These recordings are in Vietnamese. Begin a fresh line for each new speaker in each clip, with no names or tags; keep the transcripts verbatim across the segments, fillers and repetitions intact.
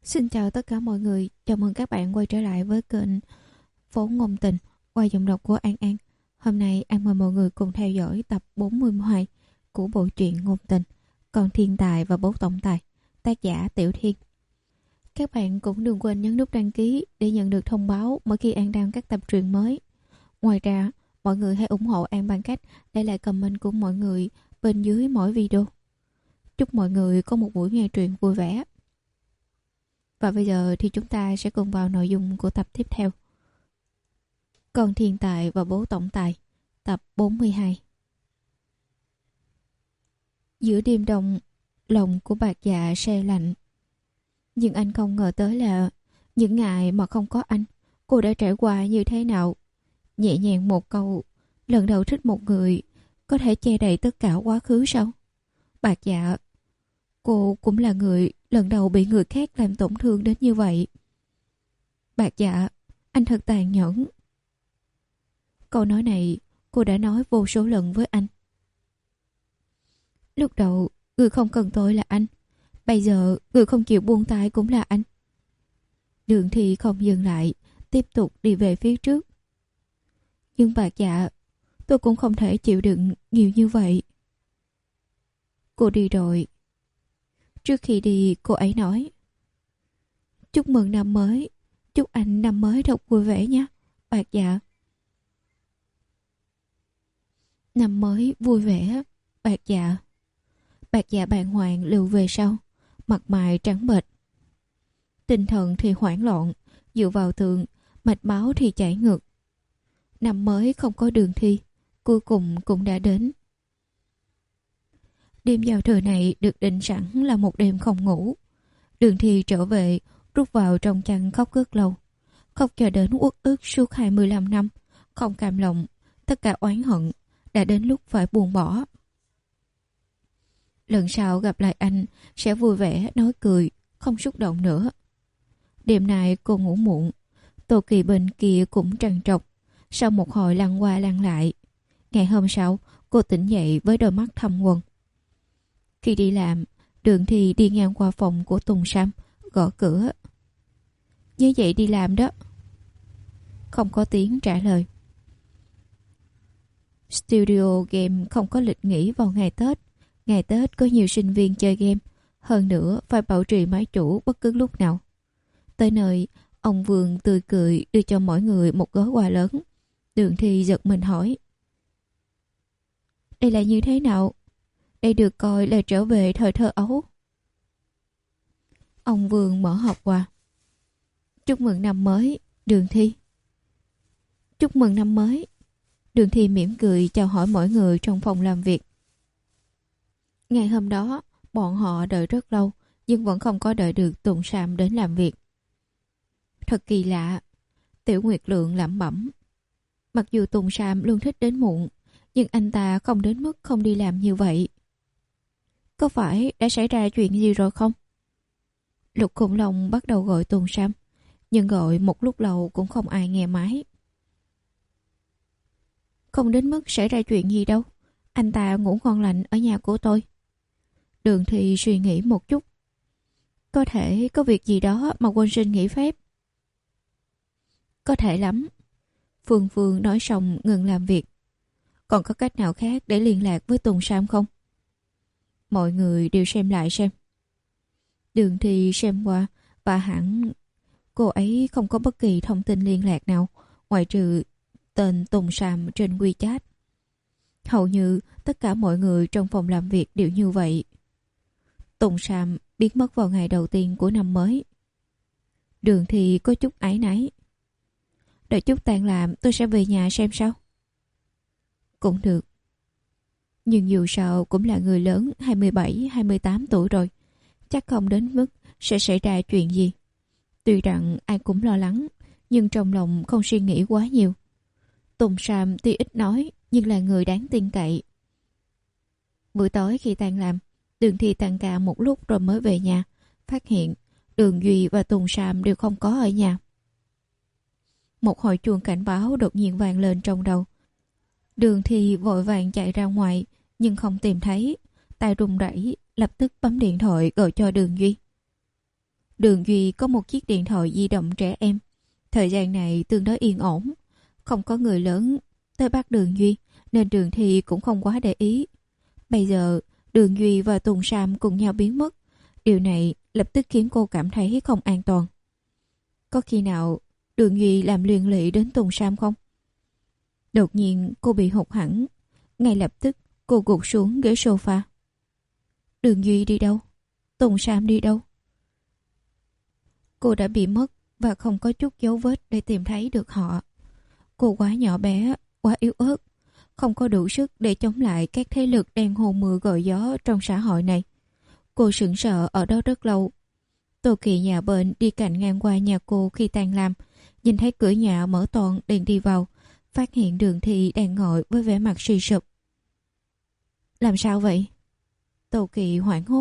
Xin chào tất cả mọi người, chào mừng các bạn quay trở lại với kênh Phố Ngôn Tình qua giọng đọc của An An. Hôm nay An mời mọi người cùng theo dõi tập bốn mươi hai của bộ truyện Ngôn Tình, Con Thiên Tài và Bố Tổng Tài, tác giả Tiểu Thiên. Các bạn cũng đừng quên nhấn nút đăng ký để nhận được thông báo mỗi khi An đăng các tập truyện mới. Ngoài ra, mọi người hãy ủng hộ An bằng cách để lại comment của mọi người bên dưới mỗi video. Chúc mọi người có một buổi nghe truyện vui vẻ. Và bây giờ thì chúng ta sẽ cùng vào nội dung của tập tiếp theo. Con Thiên Tài và Bố Tổng Tài, tập bốn mươi hai. Giữa đêm đông, lòng của Bạc Dạ se lạnh. Nhưng anh không ngờ tới là những ngày mà không có anh, cô đã trải qua như thế nào. Nhẹ nhàng một câu, lần đầu thích một người, có thể che đậy tất cả quá khứ sao? Bạc Dạ, cô cũng là người lần đầu bị người khác làm tổn thương đến như vậy. Bạc Dạ, anh thật tàn nhẫn. Câu nói này cô đã nói vô số lần với anh. Lúc đầu người không cần tôi là anh, bây giờ người không chịu buông tay cũng là anh. Đường Thì không dừng lại, tiếp tục đi về phía trước. Nhưng Bạc Dạ, tôi cũng không thể chịu đựng nhiều như vậy. Cô đi rồi. Trước khi đi, cô ấy nói: chúc mừng năm mới, chúc anh năm mới thật vui vẻ nhé, Bạc Dạ. Năm mới vui vẻ, Bạc Dạ. Bạc Dạ bàng hoàng lùi về sau, mặt mày trắng bệch. Tinh thần thì hoảng loạn, dựa vào tường, mạch máu thì chảy ngược. Năm mới không có Đường Thi, cuối cùng cũng đã đến. Đêm giao thừa này được định sẵn là một đêm không ngủ. Đường Thi trở về, rút vào trong chăn khóc rất lâu. Khóc cho đến uất ức suốt hai mươi lăm năm, không cam lòng, tất cả oán hận, đã đến lúc phải buông bỏ. Lần sau gặp lại anh, sẽ vui vẻ, nói cười, không xúc động nữa. Đêm nay cô ngủ muộn, Tô Kỳ bên kia cũng trằn trọc. Sau một hồi lăn qua lăn lại, ngày hôm sau, cô tỉnh dậy với đôi mắt thâm quầng. Khi đi làm, Đường Thi đi ngang qua phòng của Tùng Sam, gõ cửa. Như vậy đi làm đó. Không có tiếng trả lời. Studio game không có lịch nghỉ vào ngày Tết. Ngày Tết có nhiều sinh viên chơi game, hơn nữa phải bảo trì máy chủ bất cứ lúc nào. Tới nơi, ông Vương tươi cười đưa cho mỗi người một gói quà lớn. Đường Thi giật mình hỏi: đây là như thế nào? Đây được coi là trở về thời thơ ấu. Ông Vương mở hộp quà. Chúc mừng năm mới, Đường Thi. Chúc mừng năm mới. Đường Thi mỉm cười chào hỏi mọi người trong phòng làm việc. Ngày hôm đó, bọn họ đợi rất lâu, nhưng vẫn không có đợi được Tùng Sam đến làm việc. Thật kỳ lạ, Tiểu Nguyệt Lượng lẩm bẩm. Mặc dù Tùng Sam luôn thích đến muộn, nhưng anh ta không đến mức không đi làm như vậy. Có phải đã xảy ra chuyện gì rồi không? Lục Khủng Long bắt đầu gọi Tùng Sam, nhưng gọi một lúc lâu cũng không ai nghe máy. Không đến mức xảy ra chuyện gì đâu, anh ta ngủ ngon lành ở nhà của tôi. Đường Thì suy nghĩ một chút. Có thể có việc gì đó mà quên xin nghỉ phép. Có thể lắm. Phương Phương nói xong ngừng làm việc. Còn có cách nào khác để liên lạc với Tùng Sam không? Mọi người đều xem lại xem. Đường Thì xem qua và hẳn cô ấy không có bất kỳ thông tin liên lạc nào ngoại trừ tên Tùng Sam trên WeChat. Hầu như tất cả mọi người trong phòng làm việc đều như vậy. Tùng Sam biến mất vào ngày đầu tiên của năm mới. Đường Thì có chút áy náy. Đợi chút tan làm tôi sẽ về nhà xem sao. Cũng được. Nhưng dù sao cũng là người lớn hai mươi bảy hai mươi tám tuổi rồi, chắc không đến mức sẽ xảy ra chuyện gì. Tuy rằng ai cũng lo lắng, nhưng trong lòng không suy nghĩ quá nhiều. Tùng Sam tuy ít nói, nhưng là người đáng tin cậy. Buổi tối khi tan làm, Đường Thi tăng ca một lúc rồi mới về nhà, phát hiện Đường Duy và Tùng Sam đều không có ở nhà. Một hồi chuông cảnh báo đột nhiên vang lên trong đầu. Đường Thi vội vàng chạy ra ngoài, nhưng không tìm thấy. Tay run rẩy, lập tức bấm điện thoại gọi cho Đường Duy. Đường Duy có một chiếc điện thoại di động trẻ em. Thời gian này tương đối yên ổn, không có người lớn tới bắt Đường Duy, nên Đường Thi cũng không quá để ý. Bây giờ Đường Duy và Tùng Sam cùng nhau biến mất, điều này lập tức khiến cô cảm thấy không an toàn. Có khi nào Đường Duy làm liên lụy đến Tùng Sam không? Đột nhiên cô bị hụt hẫng, ngay lập tức cô gục xuống ghế sofa. Đường Duy đi đâu? Tùng Sam đi đâu? Cô đã bị mất và không có chút dấu vết để tìm thấy được họ. Cô quá nhỏ bé, quá yếu ớt, không có đủ sức để chống lại các thế lực đang hô mưa gọi gió trong xã hội này. Cô sững sờ ở đó rất lâu. Tô Kỳ nhà bên đi cạnh ngang qua nhà cô khi tan làm, nhìn thấy cửa nhà mở toàn đèn đi vào, phát hiện Đường Thi đang ngồi với vẻ mặt suy sụp. Làm sao vậy? Tô Kỳ hoảng hốt.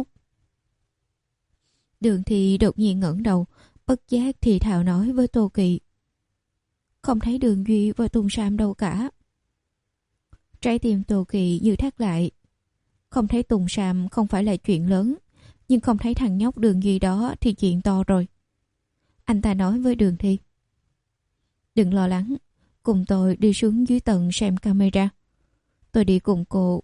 Đường Thi đột nhiên ngẩng đầu, bất giác thì thào nói với Tô Kỳ. Không thấy Đường Duy và Tùng Sam đâu cả. Trái tim Tô Kỳ như thắt lại. Không thấy Tùng Sam không phải là chuyện lớn, nhưng không thấy thằng nhóc Đường Duy đó thì chuyện to rồi. Anh ta nói với Đường Thi. Đừng lo lắng, cùng tôi đi xuống dưới tầng xem camera. Tôi đi cùng cô.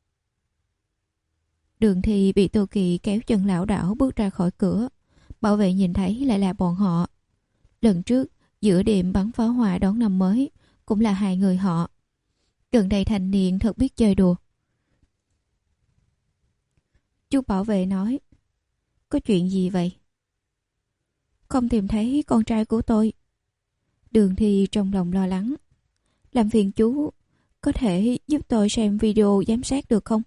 Đường Thi bị Tô Kỳ kéo chân lảo đảo bước ra khỏi cửa. Bảo vệ nhìn thấy lại là bọn họ. Lần trước giữa đêm bắn pháo hoa đón năm mới cũng là hai người họ. Gần đây thanh niên thật biết chơi đùa. Chú bảo vệ nói. Có chuyện gì vậy? Không tìm thấy con trai của tôi. Đường Thi trong lòng lo lắng. Làm phiền chú, có thể giúp tôi xem video giám sát được không?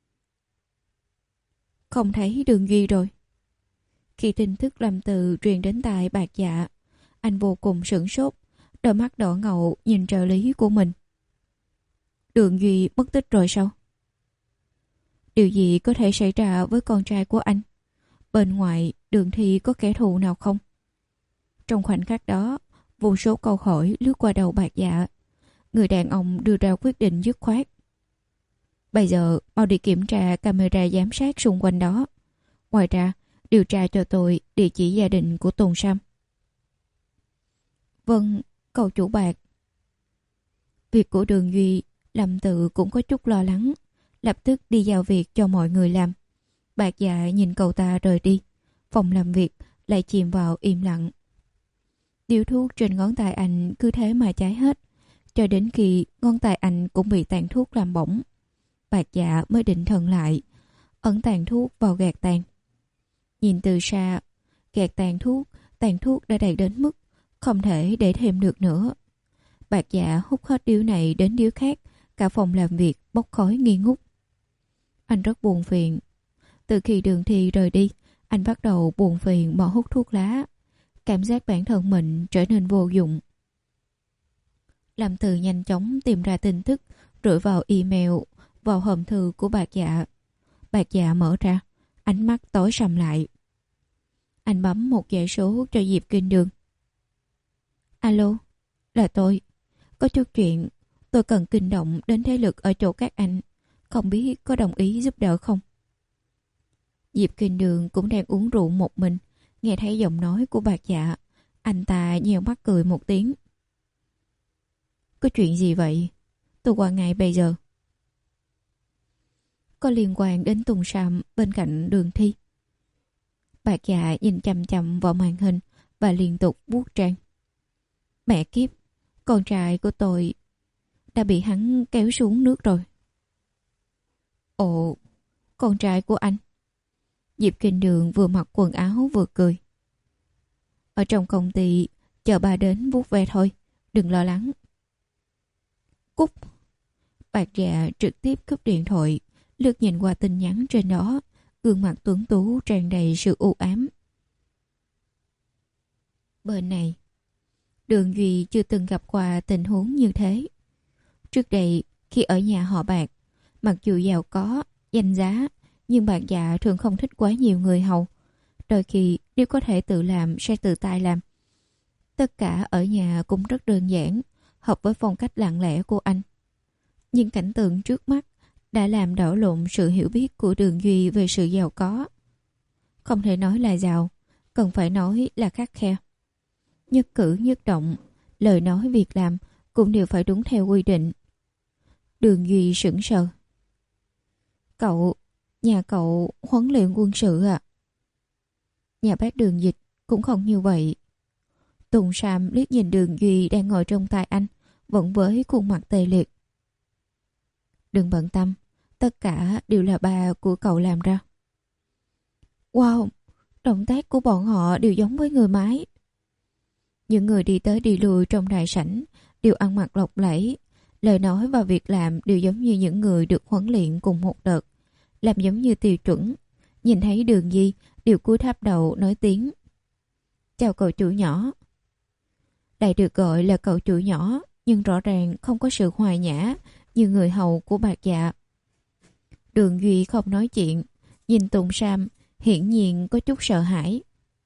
Không thấy Đường Duy rồi. Khi tin tức Lâm Từ truyền đến tai Bạc Dạ, anh vô cùng sửng sốt, đôi mắt đỏ ngầu nhìn trợ lý của mình. Đường Duy mất tích rồi sao? Điều gì có thể xảy ra với con trai của anh? Bên ngoài Đường Thi có kẻ thù nào không? Trong khoảnh khắc đó, vô số câu hỏi lướt qua đầu Bạc Dạ. Người đàn ông đưa ra quyết định dứt khoát. Bây giờ mau đi kiểm tra camera giám sát xung quanh đó. Ngoài ra, điều tra cho tôi địa chỉ gia đình của Tùng Sam. Vâng, cậu chủ Bạc. Việc của Đường Duy, Lâm Tự cũng có chút lo lắng, lập tức đi giao việc cho mọi người làm. Bạc Dạ nhìn cậu ta rời đi, phòng làm việc lại chìm vào im lặng. Điếu thuốc trên ngón tay anh cứ thế mà cháy hết, cho đến khi ngón tay anh cũng bị tàn thuốc làm bỏng. Bạc Dạ mới định thần lại, ấn tàn thuốc vào gạt tàn. Nhìn từ xa, gạt tàn thuốc, tàn thuốc đã đầy đến mức không thể để thêm được nữa. Bạc Dạ hút hết điếu này đến điếu khác, cả phòng làm việc bốc khói nghi ngút. Anh rất buồn phiền. Từ khi Đường Thi rời đi, anh bắt đầu buồn phiền bỏ hút thuốc lá. Cảm giác bản thân mình trở nên vô dụng. Lâm Từ nhanh chóng tìm ra tin tức, rưỡi vào email, vào hòm thư của Bạc Dạ. Bạc Dạ mở ra, ánh mắt tối sầm lại. Anh bấm một dãy số cho Diệp Kinh Đường. Alo, là tôi. Có chút chuyện, tôi cần kinh động đến thế lực ở chỗ các anh. Không biết có đồng ý giúp đỡ không? Diệp Kinh Đường cũng đang uống rượu một mình. Nghe thấy giọng nói của Bạc Dạ, anh ta nheo mắt cười một tiếng. Có chuyện gì vậy? Tôi qua ngay bây giờ. Có liên quan đến Tùng Sam bên cạnh Đường Thi. Bạc Dạ nhìn chằm chằm vào màn hình và liên tục vuốt trán. Mẹ kiếp, con trai của tôi đã bị hắn kéo xuống nước rồi. Ồ, con trai của anh? Diệp Kinh Đường vừa mặc quần áo vừa cười. Ở trong công ty, chờ bà đến vuốt ve thôi, đừng lo lắng. Cúp. Bạc Dạ trực tiếp cúp điện thoại, lướt nhìn qua tin nhắn trên đó, gương mặt tuấn tú tràn đầy sự u ám. Bên này, Đường Duy chưa từng gặp qua tình huống như thế. Trước đây, khi ở nhà họ Bạc, mặc dù giàu có, danh giá, nhưng Bạc Dạ thường không thích quá nhiều người hầu. Đôi khi, nếu có thể tự làm, sẽ tự tay làm. Tất cả ở nhà cũng rất đơn giản, hợp với phong cách lặng lẽ của anh. Nhưng cảnh tượng trước mắt đã làm đảo lộn sự hiểu biết của Đường Duy về sự giàu có. Không thể nói là giàu, cần phải nói là khắt khe. Nhất cử nhất động, lời nói việc làm cũng đều phải đúng theo quy định. Đường Duy sững sờ. Cậu, nhà cậu huấn luyện quân sự à? Nhà bác Đường Dịch cũng không như vậy. Tùng Sam liếc nhìn Đường Duy đang ngồi trong tay anh, vẫn với khuôn mặt tê liệt. Đừng bận tâm, tất cả đều là ba của cậu làm ra. Wow, động tác của bọn họ đều giống với người máy. Những người đi tới đi lui trong đại sảnh đều ăn mặc lộng lẫy, lời nói và việc làm đều giống như những người được huấn luyện cùng một đợt, làm giống như tiêu chuẩn. Nhìn thấy Đường Duy đều cúi thấp đầu nói tiếng chào cậu chủ nhỏ. Đại được gọi là cậu chủ nhỏ, nhưng rõ ràng không có sự hòa nhã như người hầu của Bạc Dạ. Đường Duy không nói chuyện, nhìn Tùng Sam hiển nhiên có chút sợ hãi.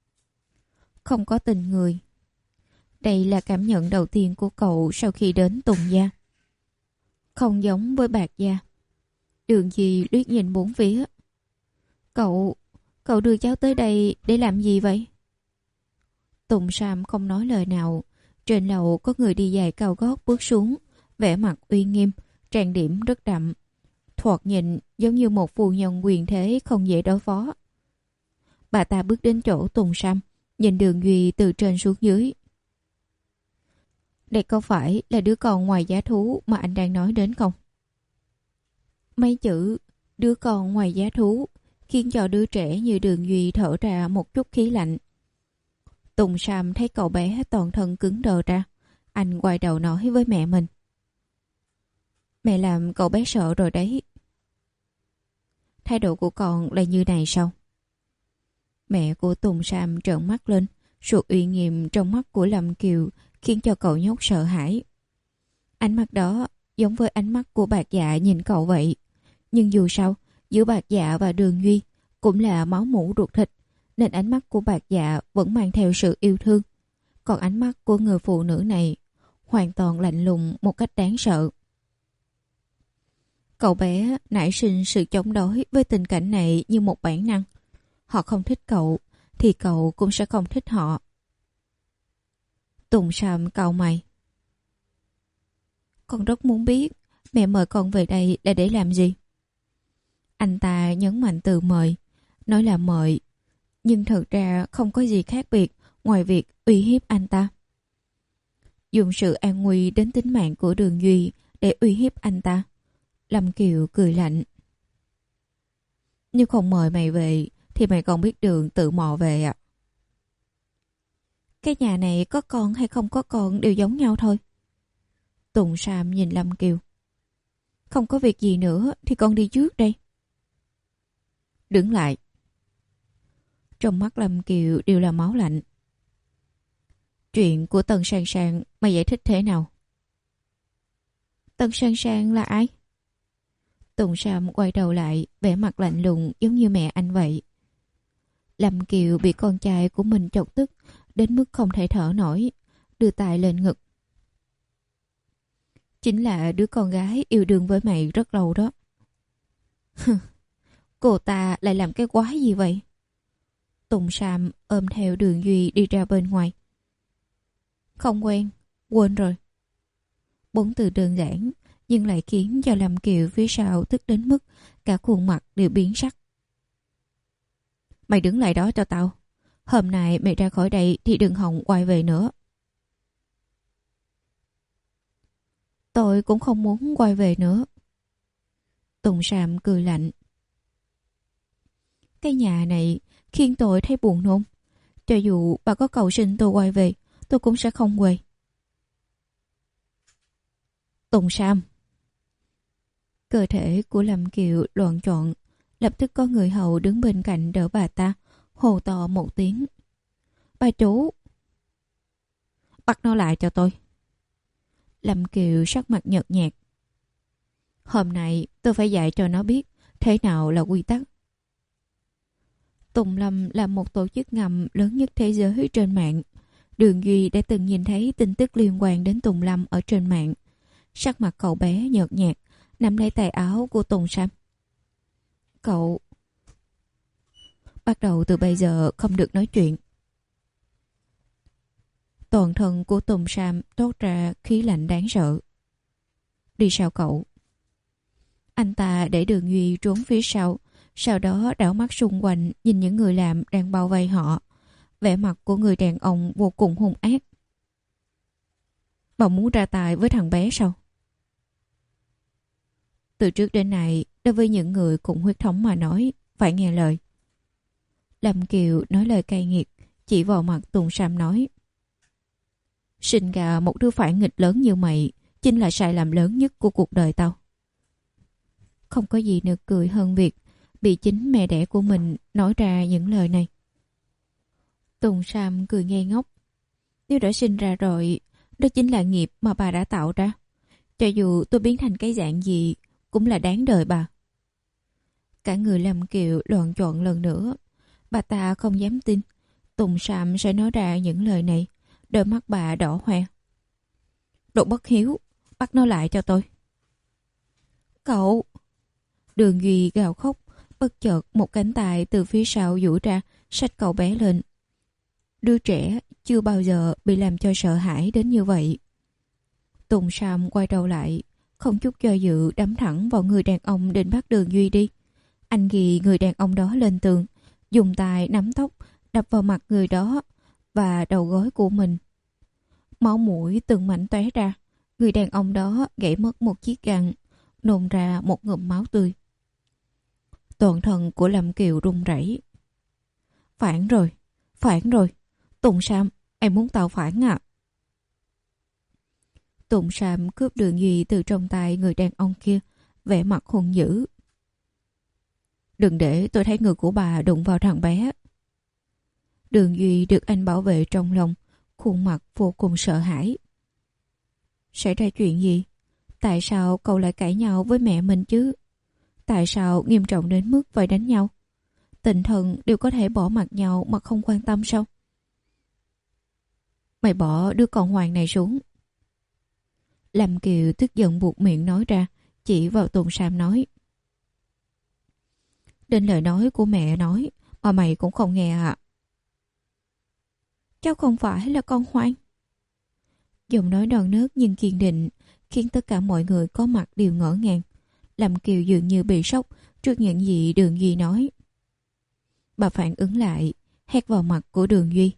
Không có tình người. Đây là cảm nhận đầu tiên của cậu sau khi đến Tùng gia. Không giống với Bạc gia. Đường Duy liếc nhìn bốn phía. Cậu, cậu đưa cháu tới đây để làm gì vậy? Tùng Sam không nói lời nào. Trên lầu có người đi giày cao gót bước xuống, vẻ mặt uy nghiêm, trang điểm rất đậm. Thoạt nhìn giống như một phu nhân quyền thế không dễ đối phó. Bà ta bước đến chỗ Tùng Sam, nhìn Đường Duy từ trên xuống dưới. Đây có phải là đứa con ngoài giá thú mà anh đang nói đến không? Mấy chữ đứa con ngoài giá thú khiến cho đứa trẻ như Đường Duy thở ra một chút khí lạnh. Tùng Sam thấy cậu bé toàn thân cứng đờ ra. Anh quay đầu nói với mẹ mình. Mẹ làm cậu bé sợ rồi đấy. Thái độ của con là như này sao? Mẹ của Tùng Sam trợn mắt lên. Sự uy nghiêm trong mắt của Lâm Kiều khiến cho cậu nhóc sợ hãi. Ánh mắt đó giống với ánh mắt của Bạc Dạ nhìn cậu vậy. Nhưng dù sao, giữa Bạc Dạ và Đường Duy cũng là máu mủ ruột thịt, nên ánh mắt của Bạc Dạ vẫn mang theo sự yêu thương. Còn ánh mắt của người phụ nữ này hoàn toàn lạnh lùng một cách đáng sợ. Cậu bé nảy sinh sự chống đối với tình cảnh này như một bản năng. Họ không thích cậu thì cậu cũng sẽ không thích họ. Tùng Sam cau mày. Con rất muốn biết mẹ mời con về đây là để làm gì? Anh ta nhấn mạnh từ mời, nói là mời, nhưng thật ra không có gì khác biệt ngoài việc uy hiếp anh ta. Dùng sự an nguy đến tính mạng của Đường Duy để uy hiếp anh ta. Lâm Kiều cười lạnh. Nếu không mời mày về thì mày còn biết đường tự mò về à? Cái nhà này có con hay không có con đều giống nhau thôi. Tùng Sam nhìn Lâm Kiều. Không có việc gì nữa thì con đi trước đây. Đứng lại. Trong mắt Lâm Kiều đều là máu lạnh. Chuyện của Tần Sang Sang mày giải thích thế nào? Tần Sang Sang là ai? Tùng Sam quay đầu lại, vẻ mặt lạnh lùng giống như mẹ anh vậy. Lâm Kiều bị con trai của mình chọc tức đến mức không thể thở nổi, đưa tay lên ngực. Chính là đứa con gái yêu đương với mày rất lâu đó. Cô ta lại làm cái quái gì vậy? Tùng Sam ôm theo Đường Duy đi ra bên ngoài. Không quen, quên rồi. Bốn từ đơn giản nhưng lại khiến cho Lâm Kiều phía sau tức đến mức cả khuôn mặt đều biến sắc. Mày đứng lại đó cho tao. Hôm nay mày ra khỏi đây thì đừng hòng quay về nữa. Tôi cũng không muốn quay về nữa. Tùng Sam cười lạnh. Cái nhà này khiến tôi thấy buồn nôn. Cho dù bà có cầu xin tôi quay về, tôi cũng sẽ không quay. Tùng Sam. Cơ thể của Lâm Kiều loạn trọn. Lập tức có người hầu đứng bên cạnh đỡ bà ta, hô to một tiếng. Bà chủ. Bắt nó lại cho tôi. Lâm Kiều sắc mặt nhợt nhạt. Hôm nay tôi phải dạy cho nó biết thế nào là quy tắc. Tùng Lâm là một tổ chức ngầm lớn nhất thế giới trên mạng. Đường Duy đã từng nhìn thấy tin tức liên quan đến Tùng Lâm ở trên mạng. Sắc mặt cậu bé nhợt nhạt, nắm lấy tay áo của Tùng Sam. Cậu... Bắt đầu từ bây giờ không được nói chuyện. Toàn thân của Tùng Sam toát ra khí lạnh đáng sợ. Đi sao cậu? Anh ta để Đường Duy trốn phía sau, sau đó đảo mắt xung quanh nhìn những người làm đang bao vây họ. Vẻ mặt của người đàn ông vô cùng hung ác. Bà muốn ra tài với thằng bé sao? Từ trước đến nay, đối với những người cùng huyết thống mà nói, phải nghe lời. Lâm Kiều nói lời cay nghiệt, chỉ vào mặt Tùng Sam nói. Sinh ra một đứa phản nghịch lớn như mày, chính là sai lầm lớn nhất của cuộc đời tao. Không có gì nực cười hơn việc bị chính mẹ đẻ của mình nói ra những lời này. Tùng Sam cười ngây ngốc. Nếu đã sinh ra rồi, đó chính là nghiệp mà bà đã tạo ra. Cho dù tôi biến thành cái dạng gì, cũng là đáng đời bà. Cả người Lâm Kiều loạn trọn lần nữa. Bà ta không dám tin Tùng Sam sẽ nói ra những lời này. Đôi mắt bà đỏ hoe. Đồ bất hiếu, bắt nó lại cho tôi. Cậu! Đường Duy gào khóc. Bất chợt một cánh tay từ phía sau duỗi ra, xách cậu bé lên. Đứa trẻ chưa bao giờ bị làm cho sợ hãi đến như vậy. Tùng Sam quay đầu lại, không chút do dự đấm thẳng vào người đàn ông định bắt Đường Duy đi. Anh ghi người đàn ông đó lên tường, dùng tay nắm tóc đập vào mặt người đó và đầu gối của mình. Máu mũi từng mảnh tóe ra. Người đàn ông đó gãy mất một chiếc răng, nôn ra một ngụm máu tươi. Toàn thân của Lâm Kiều run rẩy. Phản rồi, phản rồi. Tùng Sam, em muốn tao phản à? Tùng Sam cướp Đường Duy từ trong tay người đàn ông kia, vẻ mặt hung dữ. Đừng để tôi thấy người của bà đụng vào thằng bé. Đường Duy được anh bảo vệ trong lòng, khuôn mặt vô cùng sợ hãi. Xảy ra chuyện gì? Tại sao cậu lại cãi nhau với mẹ mình chứ? Tại sao nghiêm trọng đến mức phải đánh nhau? Tình thân đều có thể bỏ mặc nhau mà không quan tâm sao? Mày bỏ đứa con hoàng này xuống. Lâm Kiều tức giận buộc miệng nói ra, chỉ vào Tùng Sam nói. Đến lời nói của mẹ nói mà mày cũng không nghe à? Cháu không phải là con hoang. Giọng nói non nớt nhưng kiên định khiến tất cả mọi người có mặt đều ngỡ ngàng. Lâm Kiều dường như bị sốc trước những gì Đường Duy nói. Bà phản ứng lại, hét vào mặt của Đường Duy.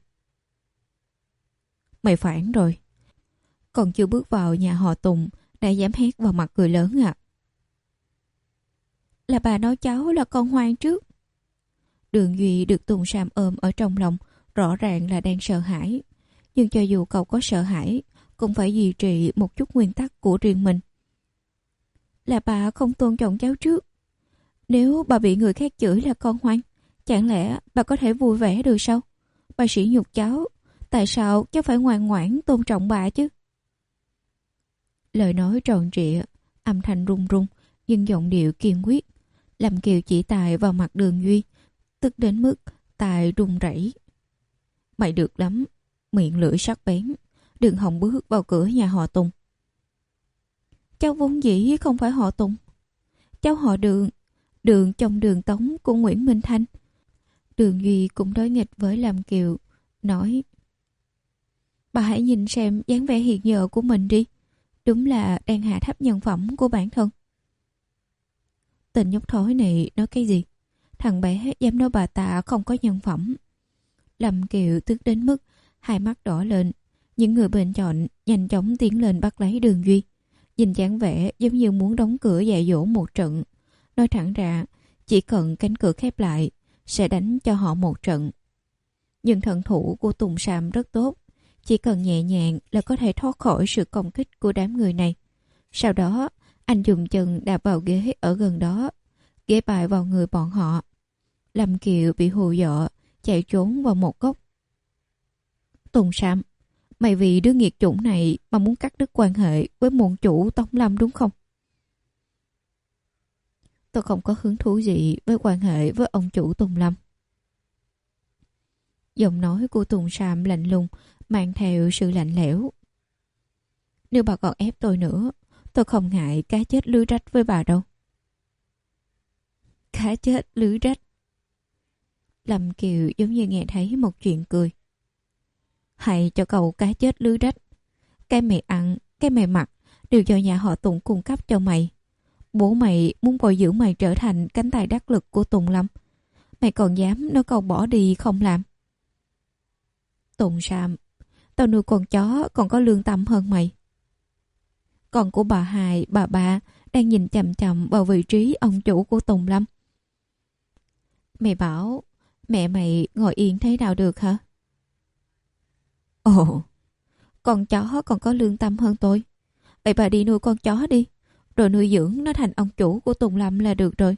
Mày phản rồi. Còn chưa bước vào nhà họ Tùng đã dám hét vào mặt người lớn à? Là bà nói cháu là con hoang trước. Đường Duy được Tùng Sam ôm ở trong lòng, rõ ràng là đang sợ hãi. Nhưng cho dù cậu có sợ hãi, cũng phải duy trì một chút nguyên tắc của riêng mình. Là bà không tôn trọng cháu trước. Nếu bà bị người khác chửi là con hoang, chẳng lẽ bà có thể vui vẻ được sao? Bà sỉ nhục cháu, tại sao cháu phải ngoan ngoãn tôn trọng bà chứ? Lời nói tròn trịa, âm thanh run run, nhưng giọng điệu kiên quyết. Lâm Kiều chỉ tài vào mặt Đường Duy, tức đến mức tài run rẩy. Mày được lắm, miệng lưỡi sắc bén, đừng hòng bước vào cửa nhà họ Tùng. Cháu vốn dĩ không phải họ Tùng. Cháu họ Đường, Đường trong Đường Tống của Nguyễn Minh Thanh. Đường Duy cũng đối nghịch với Lâm Kiều, nói. Bà hãy nhìn xem dáng vẻ hiện giờ của mình đi. Đúng là đang hạ thấp nhân phẩm của bản thân. Tên nhóc thối này nói cái gì? Thằng bé dám nói bà ta không có nhân phẩm. Lâm Kiều tức đến mức hai mắt đỏ lên. Những người bên cạnh nhanh chóng tiến lên bắt lấy Đường Duy. Nhìn dáng vẻ giống như muốn đóng cửa dạy dỗ một trận. Nói thẳng ra, chỉ cần cánh cửa khép lại, sẽ đánh cho họ một trận. Nhưng thần thủ của Tùng Sam rất tốt. Chỉ cần nhẹ nhàng là có thể thoát khỏi sự công kích của đám người này. Sau đó, anh dùng chân đạp vào ghế ở gần đó, ghé bài vào người bọn họ. Lâm Kiều bị hù dọa, chạy trốn vào một góc. Tùng Sam, mày vì đứa nghiệt chủng này mà muốn cắt đứt quan hệ với môn chủ Tống Lâm đúng không? Tôi không có hứng thú gì với quan hệ với ông chủ Tùng Lâm. Giọng nói của Tùng Sam lạnh lùng, mang theo sự lạnh lẽo. Nếu bà còn ép tôi nữa, tôi không ngại cá chết lưới rách với bà đâu. Cá chết lưới rách. Lâm Kiều giống như nghe thấy một chuyện cười. hay cho cậu cá chết lưới rách. Cái mày ăn, cái mày mặc đều do nhà họ Tùng cung cấp cho mày. Bố mày muốn bồi dưỡng mày trở thành cánh tay đắc lực của Tùng Lâm. Mày còn dám nói câu bỏ đi không làm? Tùng Sam, tao nuôi con chó còn có lương tâm hơn mày. Con của bà Hai, bà Ba đang nhìn chằm chằm vào vị trí ông chủ của Tùng Lâm. Mày bảo mẹ mày ngồi yên thế nào được hả? Ồ, con chó còn có lương tâm hơn tôi. Vậy bà đi nuôi con chó đi, rồi nuôi dưỡng nó thành ông chủ của Tùng Lâm là được rồi.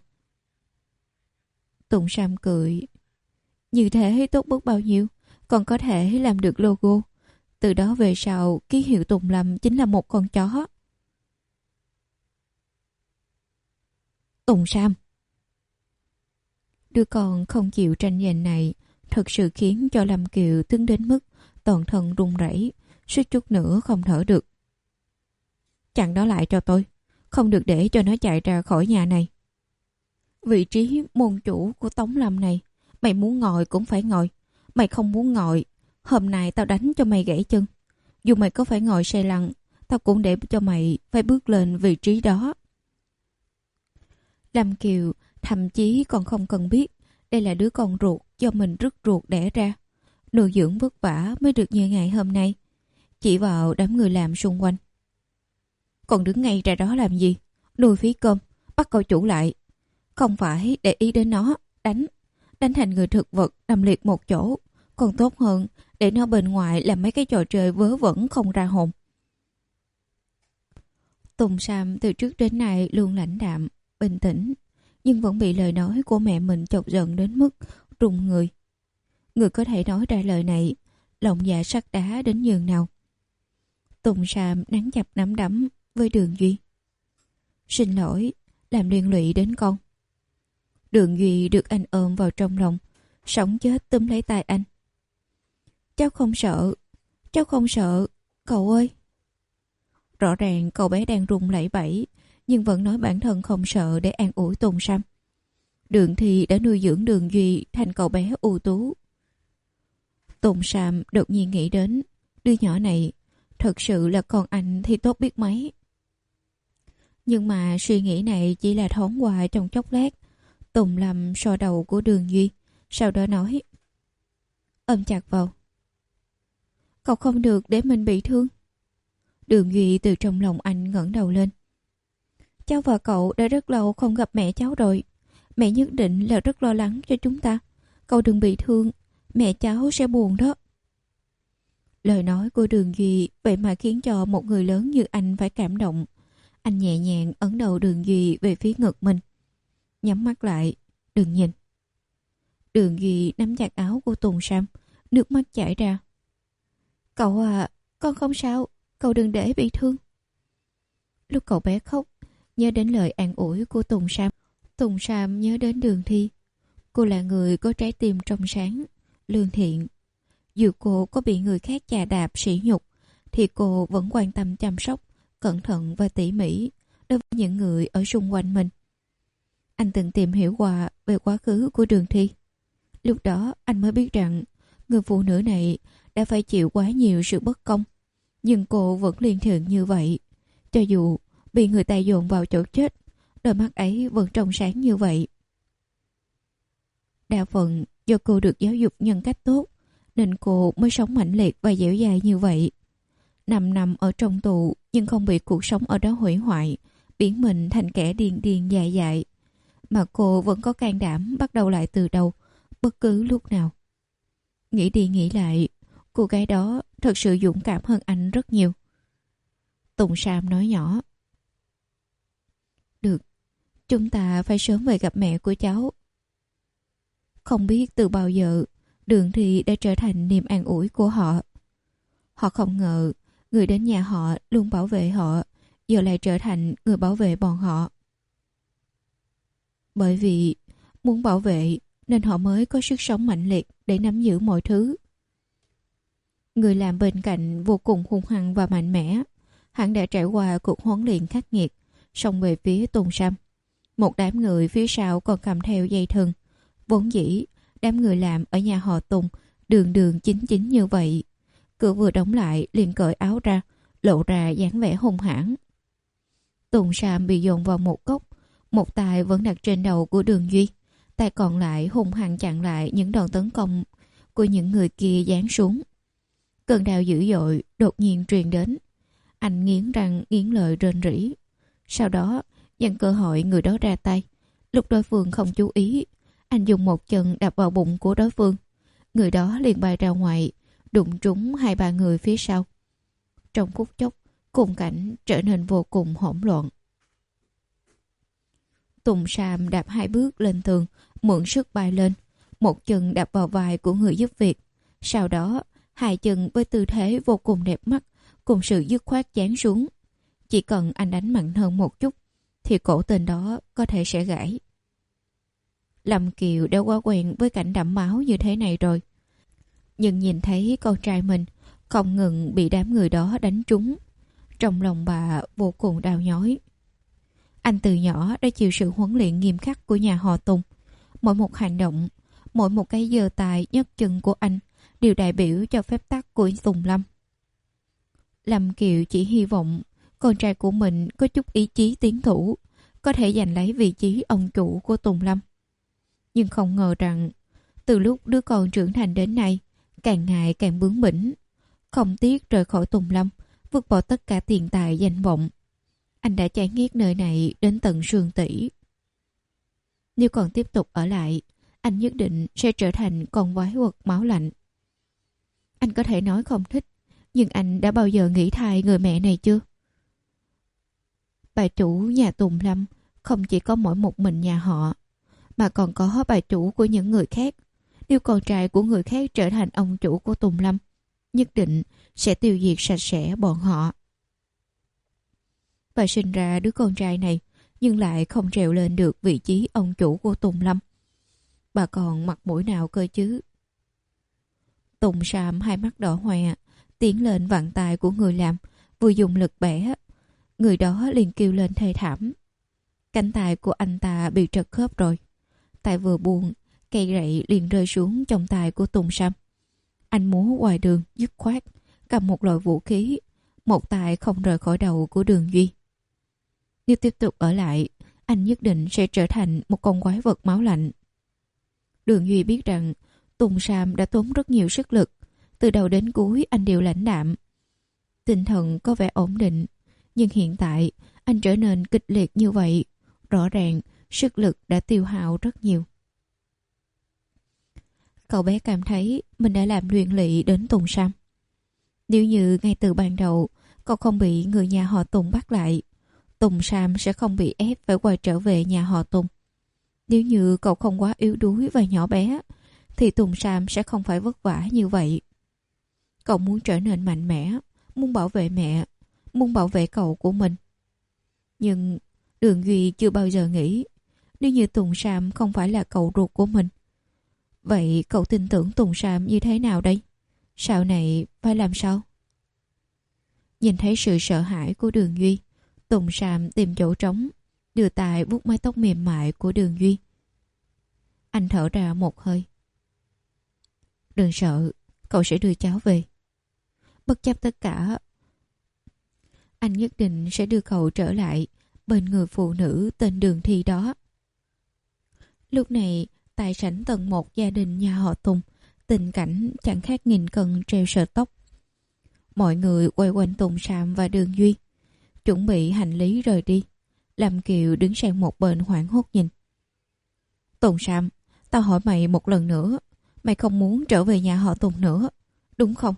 Tùng Sam cười. Như thế tốt biết bao nhiêu, còn có thể làm được logo. Từ đó về sau, ký hiệu Tùng Lâm chính là một con chó. Tùng Sam. Đứa con không chịu tranh giành này thật sự khiến cho Lâm Kiều tức đến mức toàn thân run rẩy, suýt chút nữa không thở được. Chặn nó lại cho tôi, không được để cho nó chạy ra khỏi nhà này. Vị trí môn chủ của Tống Lâm này, mày muốn ngồi cũng phải ngồi. Mày không muốn ngồi, hôm nay tao đánh cho mày gãy chân. Dù mày có phải ngồi xe lăn, tao cũng để cho mày phải bước lên vị trí đó. Lâm Kiều thậm chí còn không cần biết đây là đứa con ruột do mình rứt ruột đẻ ra, nuôi dưỡng vất vả mới được như ngày hôm nay. Chỉ vào đám người làm xung quanh. Còn đứng ngay ra đó làm gì? Nuôi phí cơm, bắt cậu chủ lại. Không phải để ý đến nó, đánh. Đánh thành người thực vật nằm liệt một chỗ. Còn tốt hơn để nó bên ngoài làm mấy cái trò chơi vớ vẩn không ra hồn. Tùng Sam từ trước đến nay luôn lãnh đạm, bình tĩnh, nhưng vẫn bị lời nói của mẹ mình chọc giận đến mức run người. Người có thể nói ra lời này, lòng dạ sắt đá đến nhường nào. Tùng Sam nắn chặt nắm đấm với Đường Duy. Xin lỗi, làm liên lụy đến con. Đường Duy được anh ôm vào trong lòng, sống chết túm lấy tay anh. Cháu không sợ, cháu không sợ, cậu ơi. Rõ ràng cậu bé đang run lẩy bẩy, nhưng vẫn nói bản thân không sợ để an ủi Tùng Sam. Đường Thi đã nuôi dưỡng Đường Duy thành cậu bé ưu tú. Tùng Sam đột nhiên nghĩ đến đứa nhỏ này thật sự là con anh thì tốt biết mấy. Nhưng mà suy nghĩ này chỉ là thoáng qua trong chốc lát. Tùng Lâm so đầu của Đường Duy, sau đó nói: ôm chặt vào. Cậu không được để mình bị thương. Đường Duy từ trong lòng anh ngẩng đầu lên. Cháu và cậu đã rất lâu không gặp mẹ cháu rồi. Mẹ nhất định là rất lo lắng cho chúng ta. Cậu đừng bị thương, mẹ cháu sẽ buồn đó. Lời nói của Đường Duy vậy mà khiến cho một người lớn như anh phải cảm động. Anh nhẹ nhàng ấn đầu Đường Duy về phía ngực mình. Nhắm mắt lại, đừng nhìn. Đường Duy nắm chặt áo của Tùng Sam, nước mắt chảy ra. Cậu à, con không sao, cậu đừng để bị thương. Lúc cậu bé khóc, nhớ đến lời an ủi của Tùng Sam. Tùng Sam nhớ đến Đường Thi. Cô là người có trái tim trong sáng, lương thiện. Dù cô có bị người khác chà đạp sỉ nhục, thì cô vẫn quan tâm chăm sóc, cẩn thận và tỉ mỉ đối với những người ở xung quanh mình. Anh từng tìm hiểu qua về quá khứ của Đường Thi. Lúc đó anh mới biết rằng người phụ nữ này đã phải chịu quá nhiều sự bất công. Nhưng cô vẫn liên thiện như vậy. Cho dù bị người ta dồn vào chỗ chết, đôi mắt ấy vẫn trong sáng như vậy. Đa phần do cô được giáo dục nhân cách tốt, nên cô mới sống mãnh liệt và dẻo dai như vậy. Năm năm ở trong tù nhưng không bị cuộc sống ở đó hủy hoại, biến mình thành kẻ điên điên dại dại. Mà cô vẫn có can đảm bắt đầu lại từ đầu, bất cứ lúc nào. Nghĩ đi nghĩ lại, cô gái đó thật sự dũng cảm hơn anh rất nhiều. Tùng Sam nói nhỏ. Được, chúng ta phải sớm về gặp mẹ của cháu. Không biết từ bao giờ, Đường Thi đã trở thành niềm an ủi của họ. Họ không ngờ, người đến nhà họ luôn bảo vệ họ, giờ lại trở thành người bảo vệ bọn họ. Bởi vì muốn bảo vệ nên họ mới có sức sống mạnh liệt để nắm giữ mọi thứ. Người làm bên cạnh vô cùng hung hăng và mạnh mẽ. Hắn đã trải qua cuộc huấn luyện khắc nghiệt, xông về phía Tùng Sam. Một đám người phía sau còn cầm theo dây thừng. Vốn dĩ, đám người làm ở nhà họ Tùng đường đường chính chính như vậy. Cửa vừa đóng lại liền cởi áo ra, lộ ra dáng vẻ hung hãn. Tùng Sam bị dồn vào một góc, một tay vẫn đặt trên đầu của Đường Duy, tay còn lại hung hăng chặn lại những đòn tấn công của những người kia giáng xuống. Cơn đau dữ dội đột nhiên truyền đến. Anh nghiến răng nghiến lợi rên rỉ. Sau đó nhân cơ hội người đó ra tay. Lúc đối phương không chú ý, anh dùng một chân đập vào bụng của đối phương. Người đó liền bay ra ngoài, đụng trúng hai ba người phía sau. Trong phút chốc, khung cảnh trở nên vô cùng hỗn loạn. Tùng Sam đạp hai bước lên tường, mượn sức bay lên, một chân đạp vào vai của người giúp việc. Sau đó, hai chân với tư thế vô cùng đẹp mắt, cùng sự dứt khoát giáng xuống. Chỉ cần anh đánh mạnh hơn một chút, thì cổ tên đó có thể sẽ gãy. Lâm Kiều đã quá quen với cảnh đẫm máu như thế này rồi. Nhưng nhìn thấy con trai mình không ngừng bị đám người đó đánh trúng, trong lòng bà vô cùng đau nhói. Anh từ nhỏ đã chịu sự huấn luyện nghiêm khắc của nhà họ Tùng. Mỗi một hành động, mỗi một cái giơ tay nhấc chân của anh đều đại biểu cho phép tắc của Tùng Lâm. Lâm Kiều chỉ hy vọng con trai của mình có chút ý chí tiến thủ, có thể giành lấy vị trí ông chủ của Tùng Lâm. Nhưng không ngờ rằng, từ lúc đứa con trưởng thành đến nay, càng ngày càng bướng bỉnh, không tiếc rời khỏi Tùng Lâm, vứt bỏ tất cả tiền tài danh vọng. Anh đã chán ghét nơi này đến tận xương tủy. Nếu còn tiếp tục ở lại, anh nhất định sẽ trở thành con quái vật máu lạnh. Anh có thể nói không thích, nhưng anh đã bao giờ nghĩ thai người mẹ này chưa? Bà chủ nhà Tùng Lâm không chỉ có mỗi một mình nhà họ, mà còn có bà chủ của những người khác. Nếu con trai của người khác trở thành ông chủ của Tùng Lâm, nhất định sẽ tiêu diệt sạch sẽ bọn họ. Bà sinh ra đứa con trai này, nhưng lại không trèo lên được vị trí ông chủ của Tùng Lâm. Bà còn mặt mũi nào cơ chứ? Tùng Sam hai mắt đỏ hoe, tiến lên vặn tay của người làm, vừa dùng lực bẻ. Người đó liền kêu lên thê thảm. Cánh tay của anh ta bị trật khớp rồi. Tay vừa buông, cây gậy liền rơi xuống trong tay của Tùng Sam. Anh múa ngoài đường dứt khoát, cầm một loại vũ khí, một tay không rời khỏi đầu của Đường Duy. Nếu tiếp tục ở lại, anh nhất định sẽ trở thành một con quái vật máu lạnh. Đường Duy biết rằng Tùng Sam đã tốn rất nhiều sức lực, từ đầu đến cuối anh đều lãnh đạm. Tinh thần có vẻ ổn định, nhưng hiện tại anh trở nên kịch liệt như vậy, rõ ràng sức lực đã tiêu hao rất nhiều. Cậu bé cảm thấy mình đã làm liên lụy đến Tùng Sam. Nếu như ngay từ ban đầu cậu không bị người nhà họ Tùng bắt lại, Tùng Sam sẽ không bị ép phải quay trở về nhà họ Tùng. Nếu như cậu không quá yếu đuối và nhỏ bé, thì Tùng Sam sẽ không phải vất vả như vậy. Cậu muốn trở nên mạnh mẽ, muốn bảo vệ mẹ, muốn bảo vệ cậu của mình. Nhưng Đường Duy chưa bao giờ nghĩ, nếu như Tùng Sam không phải là cậu ruột của mình, vậy cậu tin tưởng Tùng Sam như thế nào đây? Sau này phải làm sao? Nhìn thấy sự sợ hãi của Đường Duy, Tùng Sam tìm chỗ trống, đưa tay vuốt mái tóc mềm mại của Đường Duy. Anh thở ra một hơi. Đừng sợ, cậu sẽ đưa cháu về. Bất chấp tất cả, anh nhất định sẽ đưa cậu trở lại bên người phụ nữ tên Đường Thi đó. Lúc này, tại sảnh tầng một gia đình nhà họ Tùng, tình cảnh chẳng khác nghìn cân treo sợi tóc. Mọi người quay quanh Tùng Sam và Đường Duy, chuẩn bị hành lý rời đi. Lâm Kiều đứng sang một bên hoảng hốt nhìn. Tùng Sam, tao hỏi mày một lần nữa, mày không muốn trở về nhà họ Tùng nữa, đúng không?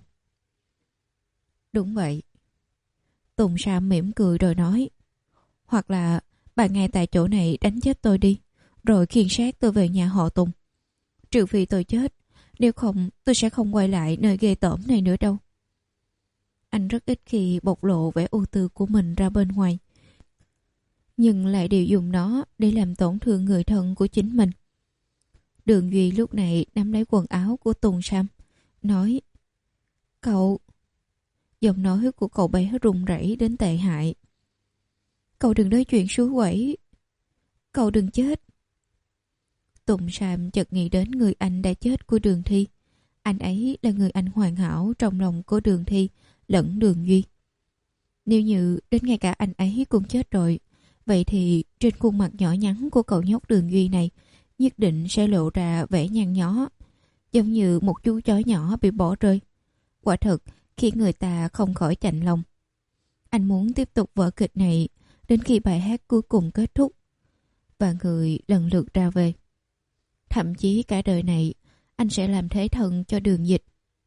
Đúng vậy. Tùng Sam mỉm cười rồi nói. Hoặc là bà ngay tại chỗ này đánh chết tôi đi, rồi khiêng xác tôi về nhà họ Tùng. Trừ phi tôi chết, nếu không tôi sẽ không quay lại nơi ghê tởm này nữa đâu. Anh rất ít khi bộc lộ vẻ ưu tư của mình ra bên ngoài, nhưng lại đều dùng nó để làm tổn thương người thân của chính mình. Đường Duy lúc này nắm lấy quần áo của Tùng Sam, nói: Cậu... Giọng nói của cậu bé run rẩy đến tệ hại. Cậu đừng nói chuyện suối quẩy. Cậu đừng chết. Tùng Sam chợt nghĩ đến người anh đã chết của Đường Thi. Anh ấy là người anh hoàn hảo trong lòng của Đường Thi lẫn Đường Duy. Nếu như đến ngay cả anh ấy cũng chết rồi, vậy thì trên khuôn mặt nhỏ nhắn của cậu nhóc Đường Duy này nhất định sẽ lộ ra vẻ nhăn nhó, giống như một chú chó nhỏ bị bỏ rơi. Quả thật khiến người ta không khỏi chạnh lòng. Anh muốn tiếp tục vở kịch này đến khi bài hát cuối cùng kết thúc và người lần lượt ra về. Thậm chí cả đời này anh sẽ làm thế thân cho Đường Dịch.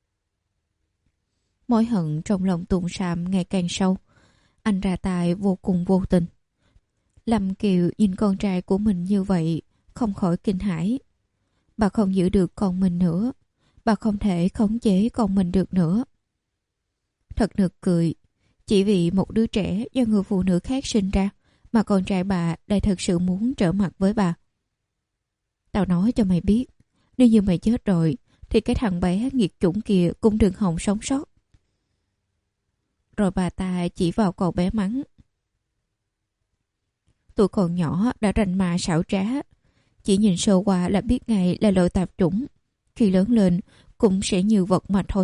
Mối hận trong lòng Tùng Sàm ngày càng sâu. Anh ra tay vô cùng vô tình. Lâm Kiều nhìn con trai của mình như vậy không khỏi kinh hãi. Bà không giữ được con mình nữa. Bà không thể khống chế con mình được nữa. Thật nực cười. Chỉ vì một đứa trẻ do người phụ nữ khác sinh ra mà con trai bà lại thật sự muốn trở mặt với bà. Tao nói cho mày biết, nếu như mày chết rồi thì cái thằng bé nghiệt chủng kia cũng đừng hòng sống sót. Rồi bà ta chỉ vào cậu bé mắng. Tuổi còn nhỏ đã rành mà xảo trá, chỉ nhìn sơ qua là biết ngay là loại tạp chủng, khi lớn lên cũng sẽ như vật mà thôi.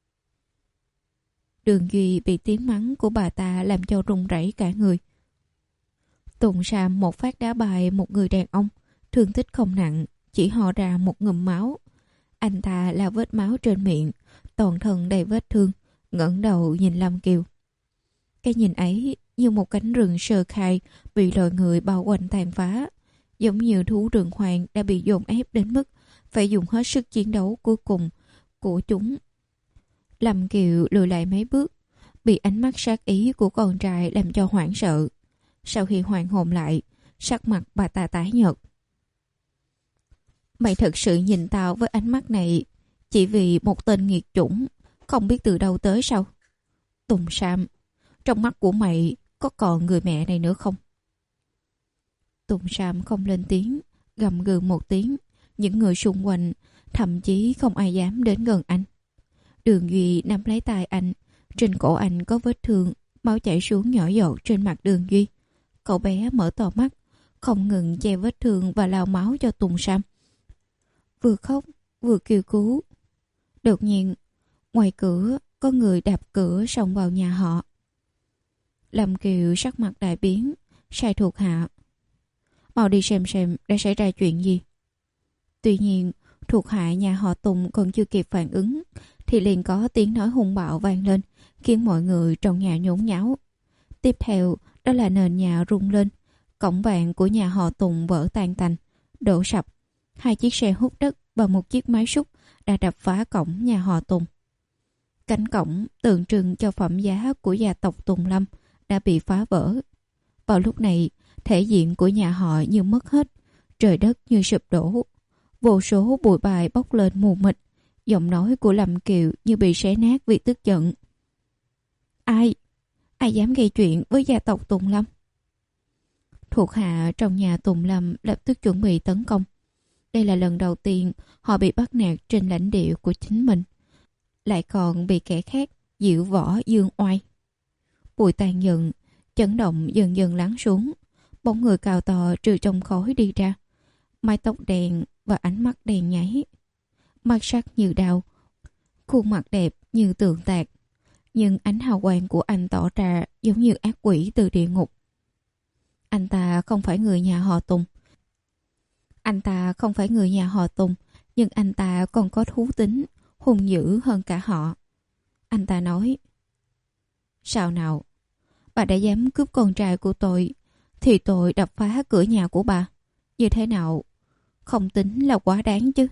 Đường Duy bị tiếng mắng của bà ta làm cho run rẩy cả người. Tùng Sàm một phát đá bài một người đàn ông, thương tích không nặng, chỉ ho ra một ngụm máu. Anh ta lau vết máu trên miệng, toàn thân đầy vết thương, ngẩng đầu nhìn Lâm Kiều. Cái nhìn ấy như một cánh rừng sơ khai bị loài người bao quanh tàn phá, giống như thú rừng hoang đã bị dồn ép đến mức phải dùng hết sức chiến đấu cuối cùng của chúng. Lâm Kiều lùi lại mấy bước, bị ánh mắt sát ý của con trai làm cho hoảng sợ. Sau khi hoàn hồn lại, sắc mặt bà ta tái nhợt. Mày thật sự nhìn tao với ánh mắt này chỉ vì một tên nghiệt chủng không biết từ đâu tới sao? Tùng Sàm, trong mắt của mày có còn người mẹ này nữa không? Tùng Sàm không lên tiếng, gầm gừ một tiếng. Những người xung quanh thậm chí không ai dám đến gần anh. Đường Duy nắm lấy tay anh. Trên cổ anh có vết thương, máu chảy xuống nhỏ giọt trên mặt Đường Duy. Cậu bé mở to mắt, không ngừng che vết thương và lau máu cho Tùng Sàm. Vừa khóc vừa kêu cứu. Đột nhiên ngoài cửa có người đạp cửa xông vào nhà họ. Lâm Kiều sắc mặt đại biến, sai thuộc hạ: mau đi xem xem đã xảy ra chuyện gì. Tuy nhiên thuộc hạ nhà họ Tùng còn chưa kịp phản ứng thì liền có tiếng nói hung bạo vang lên, khiến mọi người trong nhà nhốn nháo. Tiếp theo đó là nền nhà rung lên, cổng vàng của nhà họ Tùng vỡ tan tành, đổ sập. Hai chiếc xe hút đất và một chiếc máy xúc đã đập phá cổng nhà họ Tùng. Cánh cổng tượng trưng cho phẩm giá của gia tộc Tùng Lâm đã bị phá vỡ. Vào lúc này, thể diện của nhà họ như mất hết, trời đất như sụp đổ. Vô số bụi bại bốc lên mù mịt, giọng nói của Lâm Kiều như bị xé nát vì tức giận. Ai? Ai dám gây chuyện với gia tộc Tùng Lâm? Thuộc hạ trong nhà Tùng Lâm lập tức chuẩn bị tấn công. Đây là lần đầu tiên họ bị bắt nạt trên lãnh địa của chính mình, lại còn bị kẻ khác diễu võ dương oai. Bụi tàn dần, chấn động dần dần lắng xuống. Bóng người cao to trừ trong khói đi ra, mái tóc đen và ánh mắt đen nháy, mắt sắc như đao, khuôn mặt đẹp như tượng tạc, nhưng ánh hào quang của anh tỏ ra giống như ác quỷ từ địa ngục. Anh ta không phải người nhà họ Tùng. Anh ta không phải người nhà họ Tùng, nhưng anh ta còn có thú tính, hung dữ hơn cả họ. Anh ta nói: sao nào? Bà đã dám cướp con trai của tôi, thì tôi đập phá cửa nhà của bà. Như thế nào? Không tính là quá đáng chứ.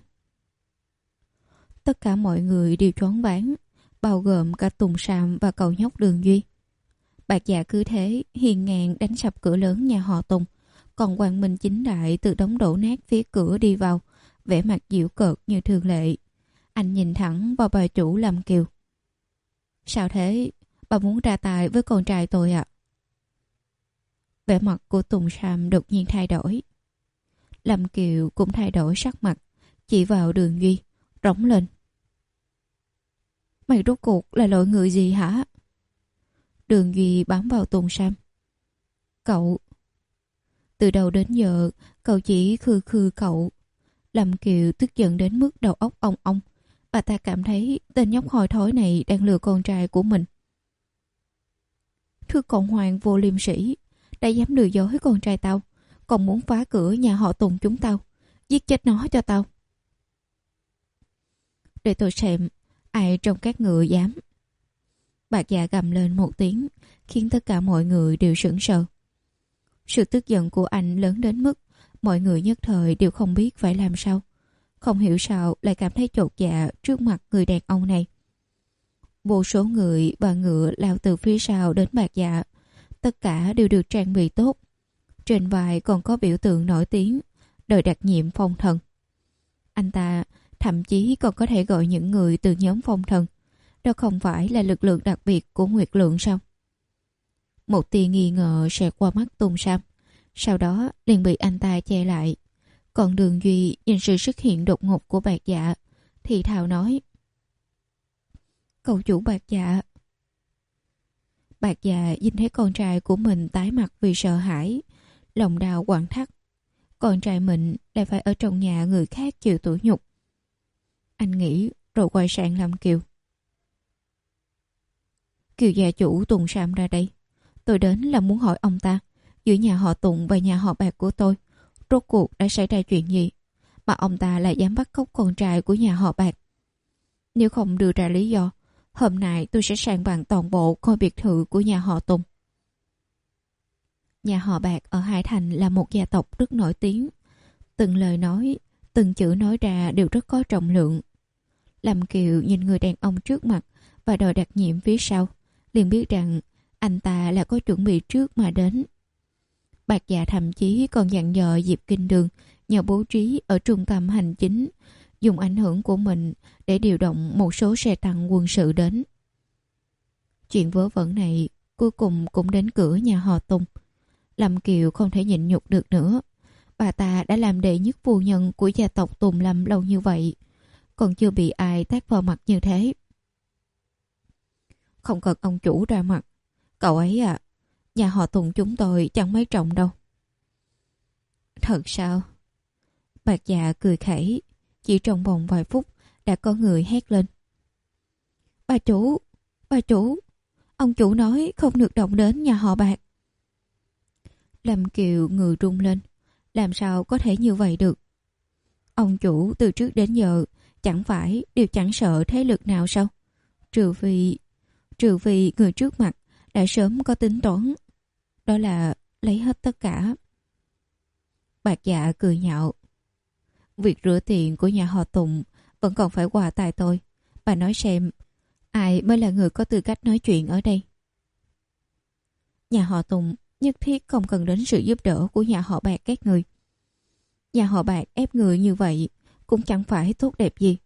Tất cả mọi người đều choáng váng, bao gồm cả Tùng Sàm và cậu nhóc Đường Duy. Bạc dạ cứ thế hiên ngang đánh sập cửa lớn nhà họ Tùng, còn Quang Minh chính đại từ đống đổ nát phía cửa đi vào, vẻ mặt giễu cợt như thường lệ. Anh nhìn thẳng vào bà chủ Lâm Kiều. Sao thế? Bà muốn ra tay với con trai tôi ạ? À? Vẻ mặt của Tùng Sàm đột nhiên thay đổi. Lâm Kiều cũng thay đổi sắc mặt, chỉ vào Đường Duy, rống lên: mày rốt cuộc là loại người gì hả? Đường Duy bám vào Tùng Sàm. Cậu. Từ đầu đến giờ cậu chỉ khư khư cậu. Lâm Kiều tức giận đến mức đầu óc ong ong. Bà ta cảm thấy tên nhóc hôi thối này đang lừa con trai của mình. Thưa con hoàng vô liêm sĩ, đã dám lừa dối con trai tao, còn muốn phá cửa nhà họ Tùng chúng tao, giết chết nó cho tao. Để tôi xem ai trong các người dám. Bạc dạ gầm lên một tiếng, khiến tất cả mọi người đều sững sờ. Sự tức giận của anh lớn đến mức mọi người nhất thời đều không biết phải làm sao. Không hiểu sao lại cảm thấy chột dạ trước mặt người đàn ông này. Vô số người và ngựa lao từ phía sau đến bạc dạ. Tất cả đều được trang bị tốt. Trên vai còn có biểu tượng nổi tiếng, đời đặc nhiệm phong thần. Anh ta thậm chí còn có thể gọi những người từ nhóm phong thần. Đó không phải là lực lượng đặc biệt của Nguyệt Lượng sao? Một tia nghi ngờ xẹt qua mắt Tùng Sam, sau đó liền bị anh ta che lại. Còn Đường Duy nhìn sự xuất hiện đột ngột của bạc dạ thì thào nói: Cậu chủ bạc dạ. Bạc dạ nhìn thấy con trai của mình tái mặt vì sợ hãi, lòng đau quặn thắt. Con trai mình lại phải ở trong nhà người khác chịu tủi nhục. Anh nghĩ rồi quay sang Lâm Kiều. Kiều gia chủ Tùng Sam ra đây. Tôi đến là muốn hỏi ông ta, giữa nhà họ Tùng và nhà họ Bạc của tôi, rốt cuộc đã xảy ra chuyện gì mà ông ta lại dám bắt cóc con trai của nhà họ Bạc. Nếu không đưa ra lý do, hôm nay tôi sẽ san bằng toàn bộ ngôi biệt thự của nhà họ Tùng. Nhà họ Bạc ở Hải Thành là một gia tộc rất nổi tiếng. Từng lời nói, từng chữ nói ra đều rất có trọng lượng. Lâm Kiều nhìn người đàn ông trước mặt và đòi đặc nhiệm phía sau, liền biết rằng anh ta là có chuẩn bị trước mà đến. Bạc dạ thậm chí còn dặn dò Diệp Kinh Đường nhờ bố trí ở trung tâm hành chính, dùng ảnh hưởng của mình để điều động một số xe tăng quân sự đến. Chuyện vớ vẩn này cuối cùng cũng đến cửa nhà họ Tùng. Lâm Kiều không thể nhịn nhục được nữa. Bà ta đã làm đệ nhất phu nhân của gia tộc Tùng Lâm lâu như vậy, còn chưa bị ai tát vào mặt như thế. Không cần ông chủ ra mặt. Cậu ấy à, nhà họ Tùng chúng tôi chẳng mấy trọng đâu. Thật sao? Bạc dạ cười khẩy. Chỉ trong vòng vài phút đã có người hét lên: Bà chủ, bà chủ, ông chủ nói không được động đến nhà họ Bạc. Lâm Kiều người rung lên. Làm sao có thể như vậy được? Ông chủ từ trước đến giờ chẳng phải đều chẳng sợ thế lực nào sao? Trừ vì Trừ vì người trước mặt đã sớm có tính toán, đó là lấy hết tất cả. Bạc dạ cười nhạo: Việc rửa tiền của nhà họ Tùng vẫn còn phải qua tay tôi. Bà nói xem, ai mới là người có tư cách nói chuyện ở đây? Nhà họ Tùng nhất thiết không cần đến sự giúp đỡ của nhà họ Bạc các người. Nhà họ Bạc ép người như vậy cũng chẳng phải tốt đẹp gì.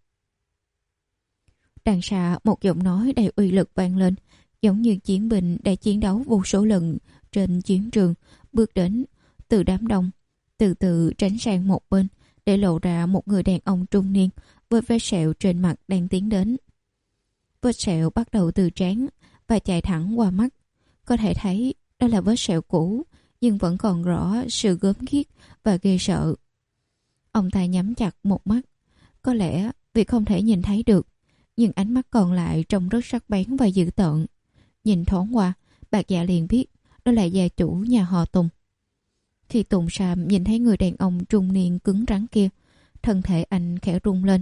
Đằng xa một giọng nói đầy uy lực vang lên, giống như chiến binh đã chiến đấu vô số lần trên chiến trường, bước đến từ đám đông, từ từ tránh sang một bên để lộ ra một người đàn ông trung niên với vết sẹo trên mặt đang tiến đến. Vết sẹo bắt đầu từ trán và chạy thẳng qua mắt. Có thể thấy đó là vết sẹo cũ, nhưng vẫn còn rõ sự gớm ghiếc và ghê sợ. Ông ta nhắm chặt một mắt, có lẽ vì không thể nhìn thấy được, nhưng ánh mắt còn lại trông rất sắc bén và dữ tợn. Nhìn thoáng qua, Bạc dạ liền biết đó là gia chủ nhà họ Tùng. Khi Tùng Sam nhìn thấy người đàn ông trung niên cứng rắn kia, thân thể anh khẽ rung lên.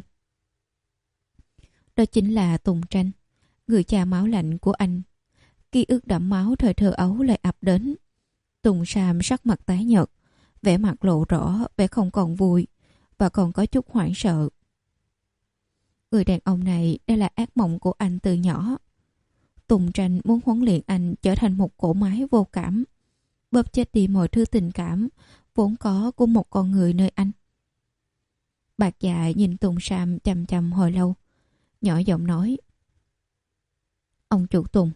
Đó chính là Tùng Tranh, người cha máu lạnh của anh. Ký ức đẫm máu thời thơ ấu lại ập đến. Tùng Sam sắc mặt tái nhợt, vẻ mặt lộ rõ vẻ không còn vui và còn có chút hoảng sợ. Người đàn ông này đã là ác mộng của anh từ nhỏ. Tùng Tranh muốn huấn luyện anh trở thành một cỗ máy vô cảm, bóp chết đi mọi thứ tình cảm vốn có của một con người nơi anh. Bạc dạ nhìn Tùng Sam chằm chằm hồi lâu, nhỏ giọng nói: Ông chủ Tùng.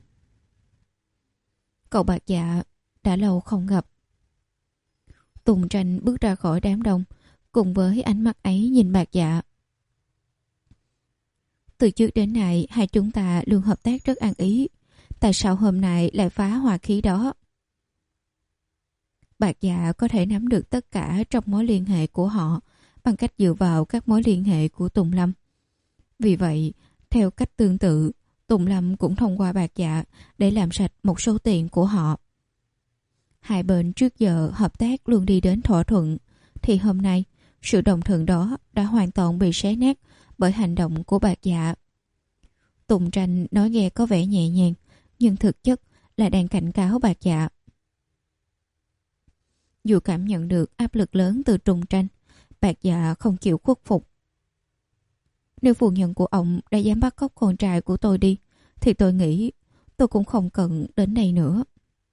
Cậu Bạc dạ, đã lâu không gặp. Tùng Tranh bước ra khỏi đám đông, cùng với ánh mắt ấy nhìn Bạc dạ. Từ trước đến nay hai chúng ta luôn hợp tác rất ăn ý, tại sao hôm nay lại phá hòa khí đó? Bạc dạ có thể nắm được tất cả trong mối liên hệ của họ bằng cách dựa vào các mối liên hệ của Tùng Lâm. Vì vậy, theo cách tương tự, Tùng Lâm cũng thông qua Bạc Dạ để làm sạch một số tiền của họ. Hai bên trước giờ hợp tác luôn đi đến thỏa thuận, thì hôm nay sự đồng thuận đó đã hoàn toàn bị xé nát bởi hành động của Bạc Dạ. Tùng Tranh nói nghe có vẻ nhẹ nhàng, nhưng thực chất là đang cảnh cáo Bạc Dạ. Dù cảm nhận được áp lực lớn từ Tùng Tranh, Bạc Dạ không chịu khuất phục. Nếu phu nhân của ông đã dám bắt cóc con trai của tôi đi, thì tôi nghĩ tôi cũng không cần đến đây nữa.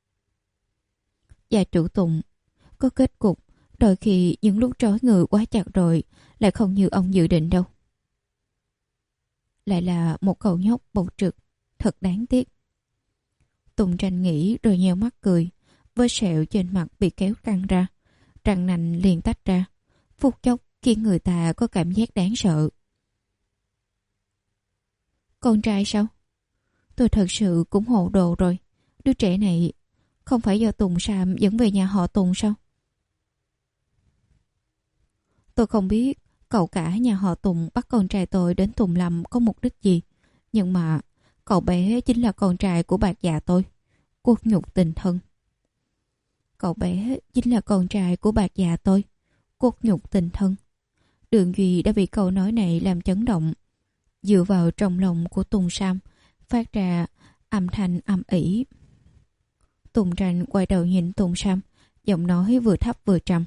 Gia chủ Tùng, có kết cục đôi khi những lúc trói người quá chặt rồi lại không như ông dự định đâu. Lại là một cậu nhóc bộc trực, thật đáng tiếc. Tùng Tranh nghĩ rồi nheo mắt cười, với sẹo trên mặt bị kéo căng ra, răng nanh liền tách ra, phút chốc khiến người ta có cảm giác đáng sợ. Con trai sao? Tôi thật sự cũng hồ đồ rồi. Đứa trẻ này không phải do Tùng Sam dẫn về nhà họ Tùng sao? Tôi không biết cậu cả nhà họ Tùng bắt con trai tôi đến Tùng Lâm có mục đích gì. Nhưng mà cậu bé chính là con trai của Bạc Dạ tôi. Cốt nhục tình thân. Cậu bé chính là con trai của Bạc Dạ tôi. Cốt nhục tình thân. Đường Duy đã bị câu nói này làm chấn động. Dựa vào trong lòng của Tùng Sam, phát ra âm thanh âm ỉ. Tùng Tranh quay đầu nhìn Tùng Sam, giọng nói vừa thấp vừa trầm.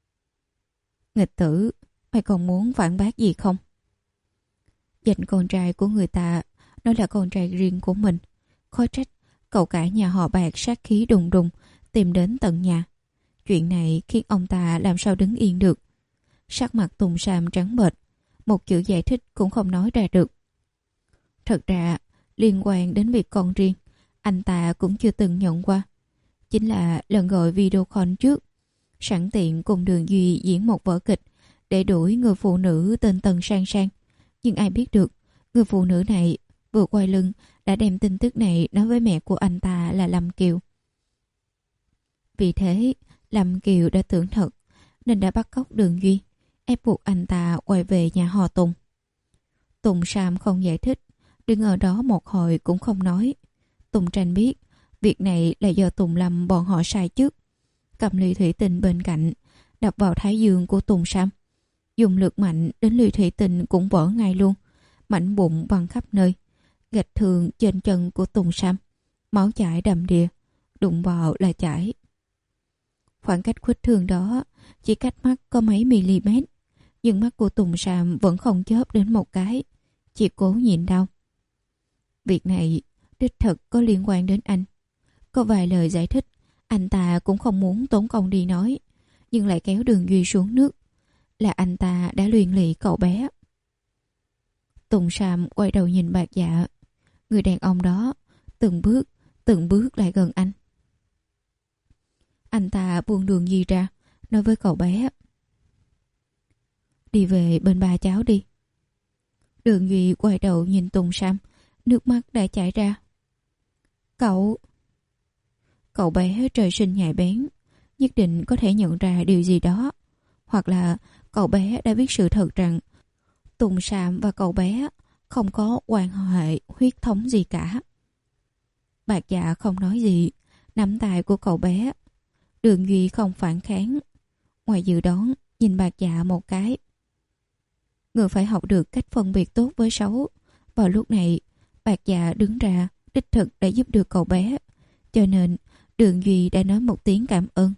Nghịch tử, mày còn muốn phản bác gì không? Dành con trai của người ta, nó là con trai riêng của mình. Khó trách cậu cả nhà họ Bạc sát khí đùng đùng tìm đến tận nhà. Chuyện này khiến ông ta làm sao đứng yên được. Sắc mặt Tùng Sam trắng bệch, một chữ giải thích cũng không nói ra được. Thật ra, liên quan đến việc con riêng, anh ta cũng chưa từng nhận qua. Chính là lần gọi video call trước, sẵn tiện cùng Đường Duy diễn một vở kịch để đuổi người phụ nữ tên Tần Sang Sang. Nhưng ai biết được, người phụ nữ này vừa quay lưng đã đem tin tức này nói với mẹ của anh ta là Lâm Kiều. Vì thế, Lâm Kiều đã tưởng thật, nên đã bắt cóc Đường Duy, ép buộc anh ta quay về nhà họ Tùng. Tùng Sam không giải thích, đứng ở đó một hồi cũng không nói. Tùng Tranh biết, việc này là do Tùng Lâm bọn họ sai trước. Cầm ly thủy tinh bên cạnh, đập vào thái dương của Tùng Sam. Dùng lực mạnh đến ly thủy tinh cũng vỡ ngay luôn. Mảnh bụng văng khắp nơi. Gạch thương trên chân của Tùng Sam. Máu chảy đầm đìa, đụng vào là chảy. Khoảng cách khuất thương đó chỉ cách mắt có mấy mm. Nhưng mắt của Tùng Sam vẫn không chớp đến một cái. Chỉ cố nhịn đau. Việc này đích thực có liên quan đến anh. Có vài lời giải thích anh ta cũng không muốn tốn công đi nói, nhưng lại kéo Đường Duy xuống nước. Là anh ta đã luyện lị cậu bé. Tùng Sam quay đầu nhìn Bạc Dạ. Người đàn ông đó từng bước từng bước lại gần anh. Anh ta buông Đường Duy ra, nói với cậu bé: Đi về bên ba cháu đi. Đường Duy quay đầu nhìn Tùng Sam, nước mắt đã chảy ra. Cậu... Cậu bé trời sinh nhạy bén, nhất định có thể nhận ra điều gì đó. Hoặc là cậu bé đã biết sự thật rằng Tùng Sam và cậu bé không có quan hệ huyết thống gì cả. Bạc Dạ không nói gì, nắm tay của cậu bé. Đường Duy không phản kháng, ngoài dự đoán nhìn Bạc Dạ một cái. Người phải học được cách phân biệt tốt với xấu. Vào lúc này, Bạc Dạ đứng ra đích thực đã giúp được cậu bé, cho nên Đường Duy đã nói một tiếng cảm ơn.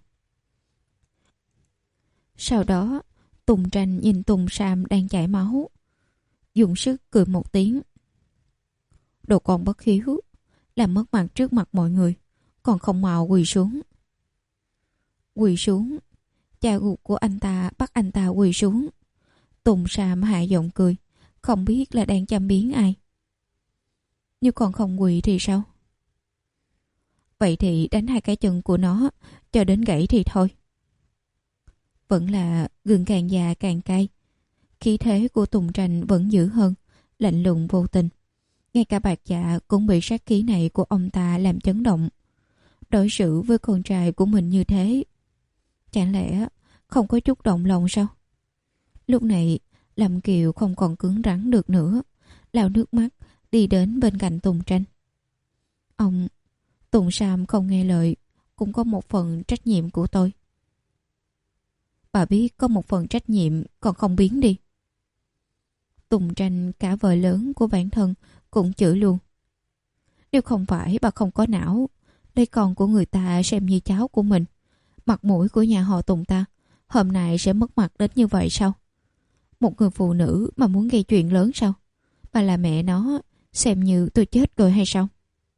Sau đó, Tùng Tranh nhìn Tùng Sam đang chảy máu, dùng sức cười một tiếng. Đồ con bất hiếu, làm mất mặt trước mặt mọi người, còn không mau quỳ xuống. Quỳ xuống. Cha ruột của anh ta bắt anh ta quỳ xuống. Tùng Sam hạ giọng cười, không biết là đang châm biếm ai. Nếu còn không quỳ thì sao? Vậy thì đánh hai cái chân của nó cho đến gãy thì thôi. Vẫn là gừng càng già càng cay. Khí thế của Tùng Tranh vẫn dữ hơn, lạnh lùng vô tình. Ngay cả Bạc Dạ cũng bị sát khí này của ông ta làm chấn động. Đối xử với con trai của mình như thế, chẳng lẽ không có chút động lòng sao? Lúc này Lâm Kiều không còn cứng rắn được nữa, lau nước mắt, đi đến bên cạnh Tùng Tranh. Ông, Tùng Sam không nghe lời, cũng có một phần trách nhiệm của tôi. Bà biết có một phần trách nhiệm còn không biến đi. Tùng Tranh, cả vợ lớn của bản thân, cũng chửi luôn. Nếu không phải bà không có não, lấy con của người ta xem như cháu của mình, mặt mũi của nhà họ Tùng ta hôm nay sẽ mất mặt đến như vậy sao? Một người phụ nữ mà muốn gây chuyện lớn sao? Bà là mẹ nó, xem như tôi chết rồi hay sao?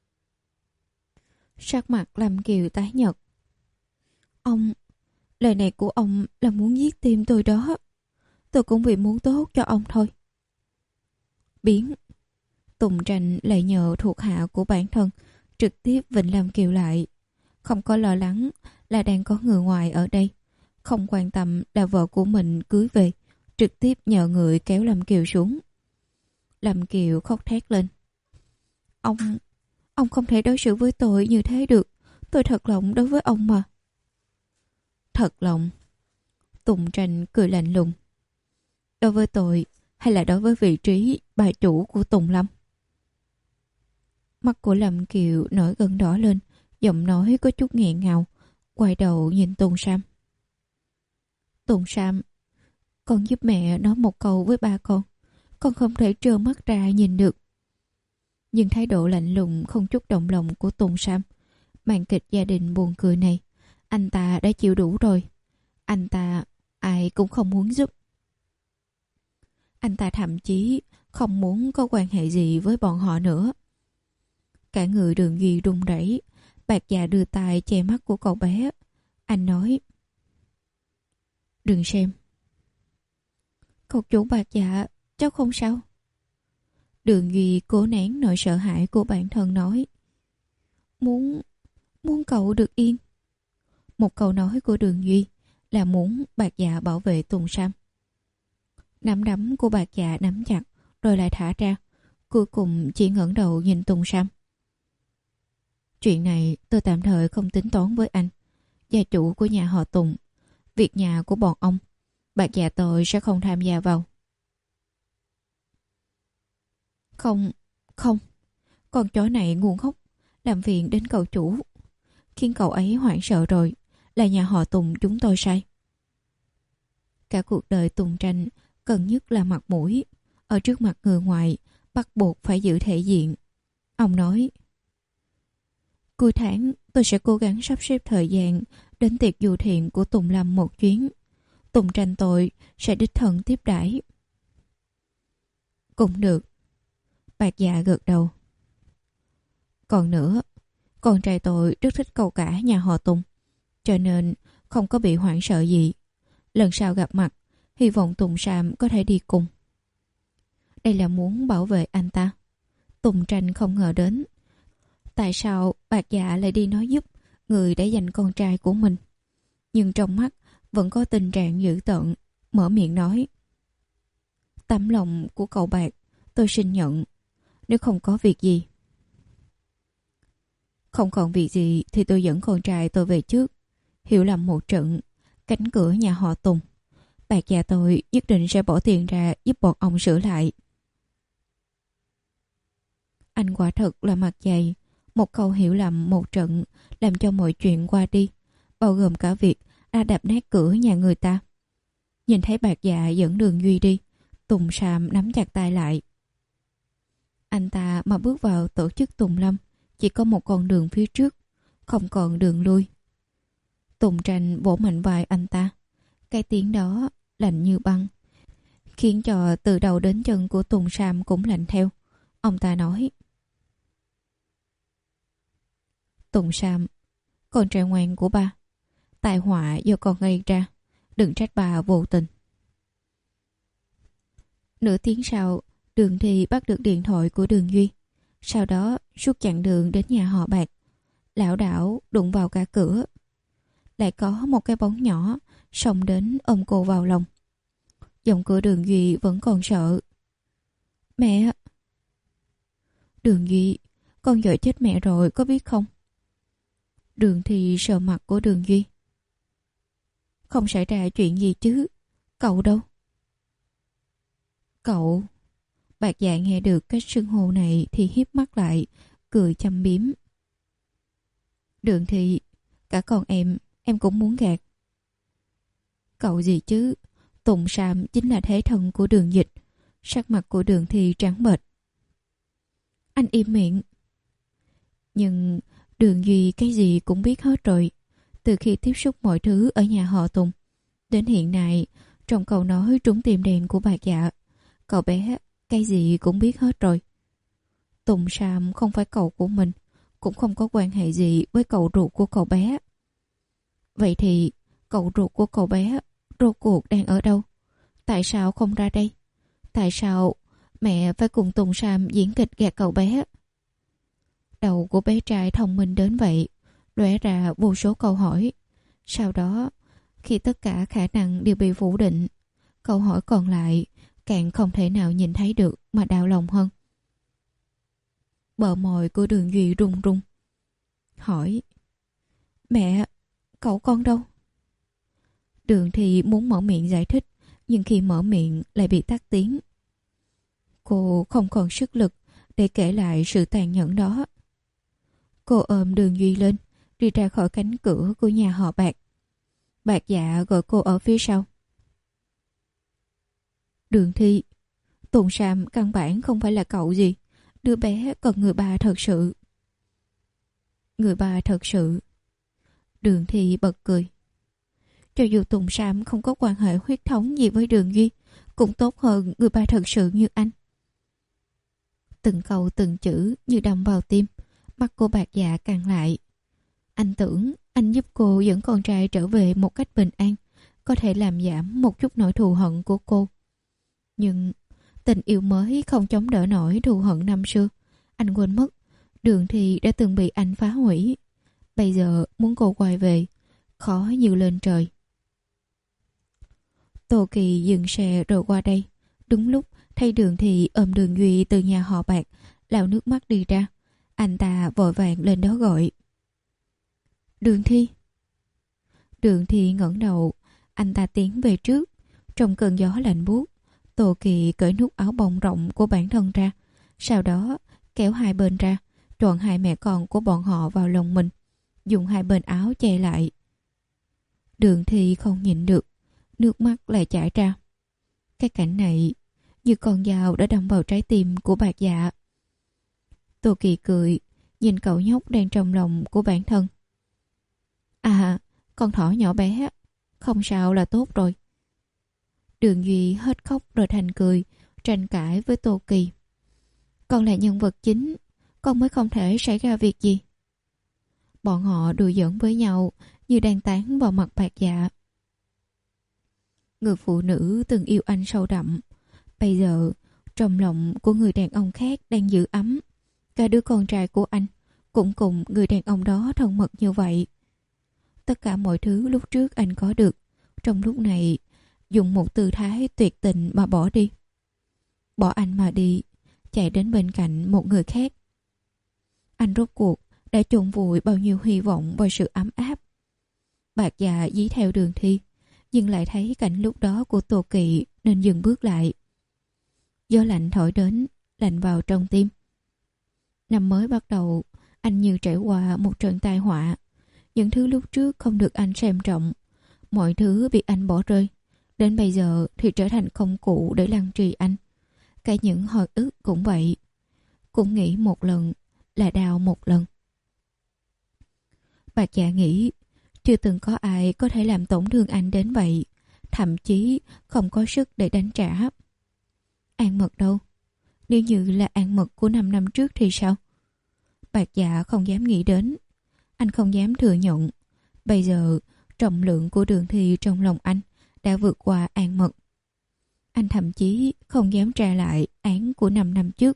Sắc mặt Lâm Kiều tái nhợt. Ông, lời này của ông là muốn giết tim tôi đó. Tôi cũng vì muốn tốt cho ông thôi. Biến. Tùng Tranh lại nhờ thuộc hạ của bản thân trực tiếp vịnh Lâm Kiều lại, không có lo lắng là đang có người ngoài ở đây, không quan tâm là vợ của mình cưới về, trực tiếp nhờ người kéo Lâm Kiều xuống. Lâm Kiều khóc thét lên. Ông, ông không thể đối xử với tôi như thế được. Tôi thật lòng đối với ông mà. Thật lòng? Tùng Tranh cười lạnh lùng. Đối với tôi hay là đối với vị trí bà chủ của Tùng Lâm? Mắt của Lâm Kiều nổi gần đỏ lên, giọng nói có chút nghẹn ngào, quay đầu nhìn Tùng Sam. Tùng Sam, con giúp mẹ nói một câu với ba con. Con không thể trơ mắt ra nhìn được. Nhưng thái độ lạnh lùng không chút động lòng của Tùng Sam, màn kịch gia đình buồn cười này, anh ta đã chịu đủ rồi. Anh ta ai cũng không muốn giúp. Anh ta thậm chí không muốn có quan hệ gì với bọn họ nữa. Cả người Đường Duy run rẩy, Bạc Dạ đưa tay che mắt của cậu bé. Anh nói, đừng xem. Cậu chủ Bạc Dạ, cháu không sao. Đường Duy cố nén nỗi sợ hãi của bản thân nói, Muốn, muốn cậu được yên. Một câu nói của Đường Duy là muốn Bạc Dạ bảo vệ Tùng Sam. Nắm đấm của Bạc Dạ nắm chặt rồi lại thả ra, cuối cùng chỉ ngẩng đầu nhìn Tùng Sam. Chuyện này tôi tạm thời không tính toán với anh, gia chủ của nhà họ Tùng. Việc nhà của bọn ông, Bạc Dạ tôi sẽ không tham gia vào. Không, không, con chó này ngu ngốc, làm phiền đến cậu chủ, khiến cậu ấy hoảng sợ rồi, là nhà họ Tùng chúng tôi sai. Cả cuộc đời Tùng Tranh cần nhất là mặt mũi, ở trước mặt người ngoài bắt buộc phải giữ thể diện. Ông nói, cuối tháng tôi sẽ cố gắng sắp xếp thời gian đến tiệc du thiện của Tùng Lâm một chuyến. Tùng Tranh tôi sẽ đích thân tiếp đãi. Cũng được. Bạc Dạ gật đầu. Còn nữa, con trai tôi rất thích câu cả nhà họ Tùng, cho nên không có bị hoảng sợ gì. Lần sau gặp mặt, hy vọng Tùng Sam có thể đi cùng. Đây là muốn bảo vệ anh ta. Tùng Tranh không ngờ đến, tại sao Bạc Dạ lại đi nói giúp người đã giành con trai của mình. Nhưng trong mắt vẫn có tình trạng dữ tợn, mở miệng nói, tấm lòng của cậu Bạc tôi xin nhận, nếu không có việc gì. Không còn việc gì thì tôi dẫn con trai tôi về trước. Hiểu lầm một trận, cánh cửa nhà họ Tùng, Bạc Dạ tôi nhất định sẽ bỏ tiền ra giúp bọn ông sửa lại. Anh quả thật là mặt dày. Một câu hiểu lầm một trận làm cho mọi chuyện qua đi, bao gồm cả việc đã đập nát cửa nhà người ta. Nhìn thấy Bạc Dạ dẫn Đường Duy đi, Tùng Sam nắm chặt tay lại. Anh ta mà bước vào tổ chức Tùng Lâm chỉ có một con đường phía trước, không còn đường lui. Tùng Tranh vỗ mạnh vai anh ta. Cái tiếng đó lạnh như băng, khiến cho từ đầu đến chân của Tùng Sam cũng lạnh theo. Ông ta nói, Tùng Sam, con trai ngoan của ba, tai họa do con gây ra, đừng trách bà vô tình. Nửa tiếng sau, Đường Thi bắt được điện thoại của Đường Duy. Sau đó suốt chặng đường đến nhà họ Bạc, lảo đảo đụng vào cả cửa. Lại có một cái bóng nhỏ xông đến ôm cô vào lòng. Giọng của Đường Duy vẫn còn sợ. Mẹ! Đường Duy, con vợ chết mẹ rồi có biết không? Đường Thi sờ mặt của Đường Duy. Không xảy ra chuyện gì chứ? Cậu đâu? Cậu... Bạc Dạ nghe được cách xưng hô này thì híp mắt lại, cười châm biếm. Đường Thị, cả con em, em cũng muốn gạt. Cậu gì chứ? Tùng Sam chính là thế thân của Đường Dịch. Sắc mặt của Đường Thị trắng bệch. Anh im miệng. Nhưng Đường Duy cái gì cũng biết hết rồi. Từ khi tiếp xúc mọi thứ ở nhà họ Tùng đến hiện nay, trong câu nói trúng tim đen của Bạc Dạ, cậu bé cái gì cũng biết hết rồi. Tùng Sam không phải cậu của mình, cũng không có quan hệ gì với cậu ruột của cậu bé. Vậy thì cậu ruột của cậu bé rốt cuộc đang ở đâu? Tại sao không ra đây? Tại sao mẹ phải cùng Tùng Sam diễn kịch gạt cậu bé? Đầu của bé trai thông minh đến vậy, lóe ra vô số câu hỏi. Sau đó, khi tất cả khả năng đều bị phủ định, câu hỏi còn lại càng không thể nào nhìn thấy được mà đau lòng hơn. Bờ môi của Đường Duy run run. Hỏi: Mẹ, cậu con đâu? Đường Thị muốn mở miệng giải thích, nhưng khi mở miệng lại bị tắc tiếng. Cô không còn sức lực để kể lại sự tàn nhẫn đó. Cô ôm Đường Duy lên, đi ra khỏi cánh cửa của nhà họ Bạc. Bạc Dạ gọi cô ở phía sau. Đường Thị, Tùng Sam căn bản không phải là cậu gì. Đứa bé cần người bà thật sự. Người bà thật sự. Đường Thị bật cười. Cho dù Tùng Sam không có quan hệ huyết thống gì với Đường Duy, cũng tốt hơn người bà thật sự như anh. Từng câu từng chữ như đâm vào tim. Mắt cô Bạc Dạ căng lại. Anh tưởng anh giúp cô dẫn con trai trở về một cách bình an, có thể làm giảm một chút nỗi thù hận của cô. Nhưng tình yêu mới không chống đỡ nổi thù hận năm xưa. Anh quên mất Đường Thị đã từng bị anh phá hủy. Bây giờ muốn cô quay về, khó như lên trời. Tô Kỳ dừng xe rồi qua đây. Đúng lúc thấy Đường Thị ôm Đường Duy từ nhà họ Bạc lau nước mắt đi ra. Anh ta vội vàng lên đó gọi. Đường Thi. Đường Thi ngẩng đầu. Anh ta tiến về trước. Trong cơn gió lạnh buốt, Tô Kỳ cởi nút áo bông rộng của bản thân ra, sau đó kéo hai bên ra, trọn hai mẹ con của bọn họ vào lòng mình, dùng hai bên áo che lại. Đường Thi không nhịn được, nước mắt lại chảy ra. Cái cảnh này như con dao đã đâm vào trái tim của Bạc Dạ. Tô Kỳ cười, nhìn cậu nhóc đang trong lòng của bản thân. À, con thỏ nhỏ bé, không sao là tốt rồi. Đường Duy hết khóc rồi thành cười, tranh cãi với Tô Kỳ. Con là nhân vật chính, con mới không thể xảy ra việc gì. Bọn họ đùa giỡn với nhau như đang tán vào mặt Bạc Dạ. Người phụ nữ từng yêu anh sâu đậm, bây giờ trong lòng của người đàn ông khác đang giữ ấm. Cả đứa con trai của anh cũng cùng người đàn ông đó thân mật như vậy. Tất cả mọi thứ lúc trước anh có được, trong lúc này dùng một tư thái tuyệt tình mà bỏ đi. Bỏ anh mà đi, chạy đến bên cạnh một người khác. Anh rốt cuộc đã chôn vùi bao nhiêu hy vọng và sự ấm áp. Bạc Dạ dí theo Đường Thi, nhưng lại thấy cảnh lúc đó của Tô Kỳ nên dừng bước lại. Gió lạnh thổi đến, lạnh vào trong tim. Năm mới bắt đầu, anh như trải qua một trận tai họa. Những thứ lúc trước không được anh xem trọng, mọi thứ bị anh bỏ rơi, đến bây giờ thì trở thành công cụ để lăng trì anh. Cả những hồi ức cũng vậy, cũng nghĩ một lần là đau một lần. Bạc Dạ nghĩ chưa từng có ai có thể làm tổn thương anh đến vậy, thậm chí không có sức để đánh trả. An Mật đâu? Nếu như là An Mật của năm năm trước thì sao? Bạc Dạ không dám nghĩ đến. Anh không dám thừa nhận. Bây giờ trọng lượng của Đường Thi trong lòng anh đã vượt qua An Mật. Anh thậm chí không dám tra lại án của năm năm trước.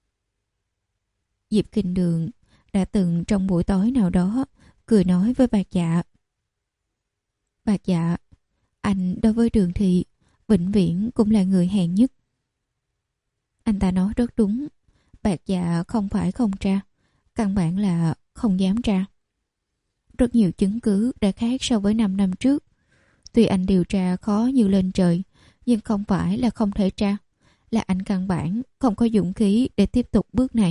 Diệp Kinh Đường đã từng trong buổi tối nào đó cười nói với Bạc Dạ. Bạc Dạ, anh đối với Đường Thi vĩnh viễn cũng là người hèn nhất. Anh ta nói rất đúng. Bạc Dạ không phải không tra, căn bản là không dám tra. Rất nhiều chứng cứ đã khác so với năm năm trước. Tuy anh điều tra khó như lên trời, nhưng không phải là không thể tra. là anh căn bản không có dũng khí để tiếp tục bước này.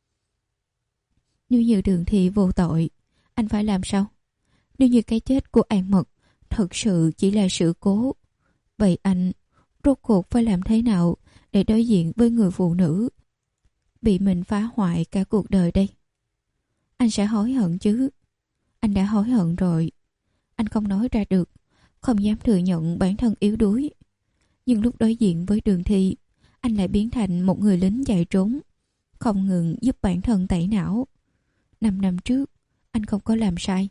Nếu như Đường Thi vô tội, anh phải làm sao? Nếu như cái chết của An Mật thật sự chỉ là sự cố, vậy anh rốt cuộc phải làm thế nào để đối diện với người phụ nữ bị mình phá hoại cả cuộc đời đây? Anh sẽ hối hận chứ. Anh đã hối hận rồi. Anh không nói ra được, không dám thừa nhận bản thân yếu đuối. Nhưng lúc đối diện với Đường Thi, anh lại biến thành một người lính chạy trốn, không ngừng giúp bản thân tẩy não. Năm năm trước, anh không có làm sai.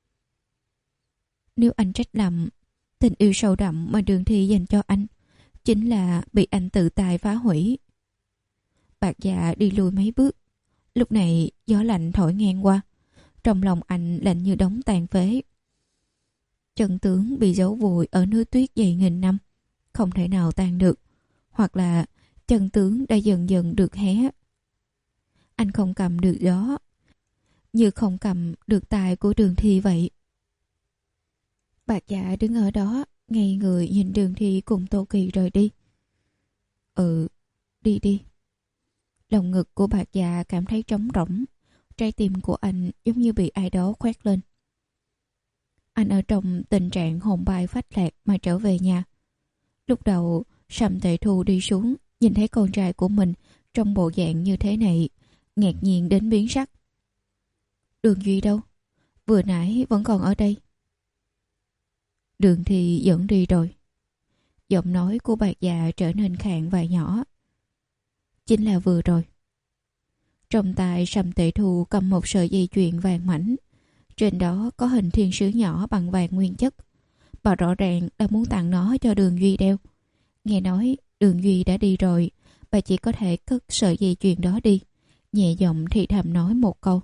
Nếu anh trách lầm, tình yêu sâu đậm mà Đường Thi dành cho anh chính là bị anh tự tài phá hủy. Bạc Dạ đi lùi mấy bước. Lúc này gió lạnh thổi ngang qua, trong lòng anh lạnh như đống tàn phế. Chân tướng bị giấu vùi ở núi tuyết dày nghìn năm, không thể nào tan được. Hoặc là chân tướng đã dần dần được hé. Anh không cầm được gió, như không cầm được tài của Đường Thi vậy. Bạc Dạ đứng ở đó, ngây người nhìn Đường Thi cùng Tô Kỳ rời đi. Ừ, đi đi. Lòng ngực của Bạc Dạ cảm thấy trống rỗng. Trái tim của anh giống như bị ai đó khoét lên. Anh ở trong tình trạng hồn bay phách lạc mà trở về nhà. Lúc đầu, Sầm Tệ Thu đi xuống, nhìn thấy con trai của mình trong bộ dạng như thế này, ngạc nhiên đến biến sắc. Đường Duy đâu? Vừa nãy vẫn còn ở đây. Đường Thi dẫn đi rồi. Giọng nói của Bạc Dạ trở nên khàn và nhỏ. Chính là vừa rồi. Trong tay Sầm Tệ Thu cầm một sợi dây chuyền vàng mảnh. Trên đó có hình thiên sứ nhỏ bằng vàng nguyên chất. Bà rõ ràng đã muốn tặng nó cho Đường Duy đeo. Nghe nói Đường Duy đã đi rồi, bà chỉ có thể cất sợi dây chuyền đó đi. Nhẹ giọng thì thầm nói một câu.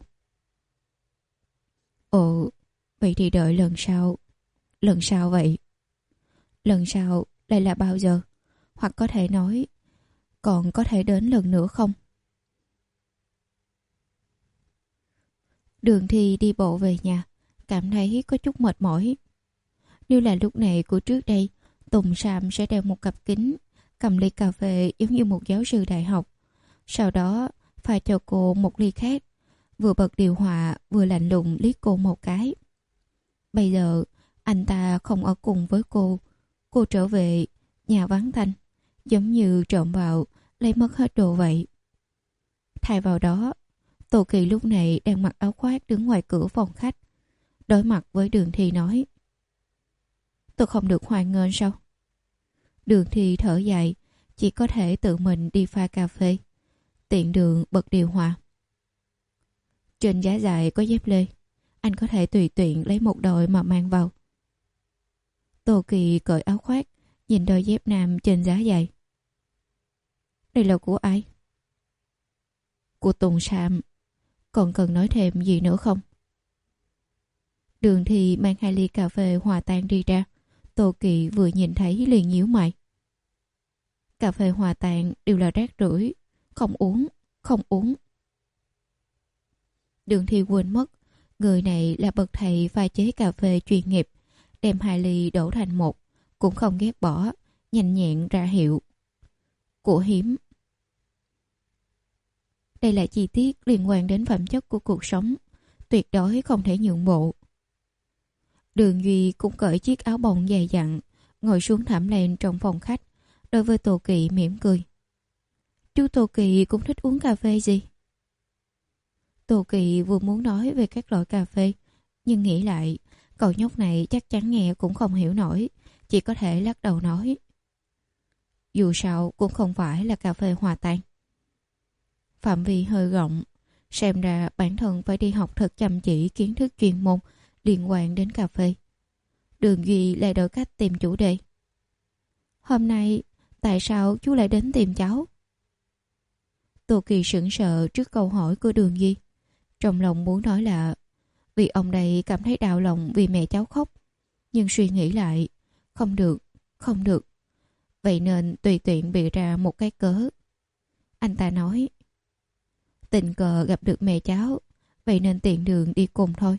Ồ, vậy thì đợi lần sau. Lần sau vậy? Lần sau lại là bao giờ? Hoặc có thể nói, còn có thể đến lần nữa không? Đường Thi đi bộ về nhà, cảm thấy có chút mệt mỏi. Nếu là lúc này của trước đây, Tùng Sam sẽ đeo một cặp kính, cầm ly cà phê giống như một giáo sư đại học. Sau đó pha cho cô một ly khác, vừa bật điều hòa vừa lạnh lùng liếc cô một cái. Bây giờ anh ta không ở cùng với cô. Cô trở về, nhà vắng tanh, giống như trộm vào, lấy mất hết đồ vậy. Thay vào đó, Tô Kỳ lúc này đang mặc áo khoác đứng ngoài cửa phòng khách. Đối mặt với Đường Thi nói. Tôi không được hoan nghênh sao? Đường Thi thở dài, chỉ có thể tự mình đi pha cà phê. Tiện đường bật điều hòa. Trên giá dài có dép lê, anh có thể tùy tiện lấy một đôi mà mang vào. Tô Kỳ cởi áo khoác, nhìn đôi dép nam trên giá dài. Đây là của ai? Của Tùng Sam. Còn cần nói thêm gì nữa không? Đường Thi mang hai ly cà phê hòa tan đi ra. Tô Kỳ vừa nhìn thấy liền nhíu mày. Cà phê hòa tan đều là rác rưởi, không uống, không uống. Đường Thi quên mất, người này là bậc thầy pha chế cà phê chuyên nghiệp, đem hai ly đổ thành một, cũng không ghét bỏ, nhanh nhẹn ra hiệu. Của hiếm. Đây là chi tiết liên quan đến phẩm chất của cuộc sống, tuyệt đối không thể nhượng bộ. Đường Duy cũng cởi chiếc áo bông dày dặn, ngồi xuống thảm lên trong phòng khách, đối với Tô Kỳ mỉm cười. Chú Tô Kỳ cũng thích uống cà phê gì? Tô Kỳ vừa muốn nói về các loại cà phê, nhưng nghĩ lại, cậu nhóc này chắc chắn nghe cũng không hiểu nổi, chỉ có thể lắc đầu nói. Dù sao cũng không phải là cà phê hòa tan. Phạm vi hơi rộng, xem ra bản thân phải đi học thật chăm chỉ kiến thức chuyên môn liên quan đến cà phê. Đường Duy lại đổi cách tìm chủ đề. Hôm nay, tại sao chú lại đến tìm cháu? Tô Kỳ sững sờ trước câu hỏi của Đường Duy. Trong lòng muốn nói là vì ông đây cảm thấy đau lòng vì mẹ cháu khóc. Nhưng suy nghĩ lại, không được, không được. Vậy nên tùy tiện bịa ra một cái cớ. Anh ta nói, tình cờ gặp được mẹ cháu, vậy nên tiện đường đi cùng thôi.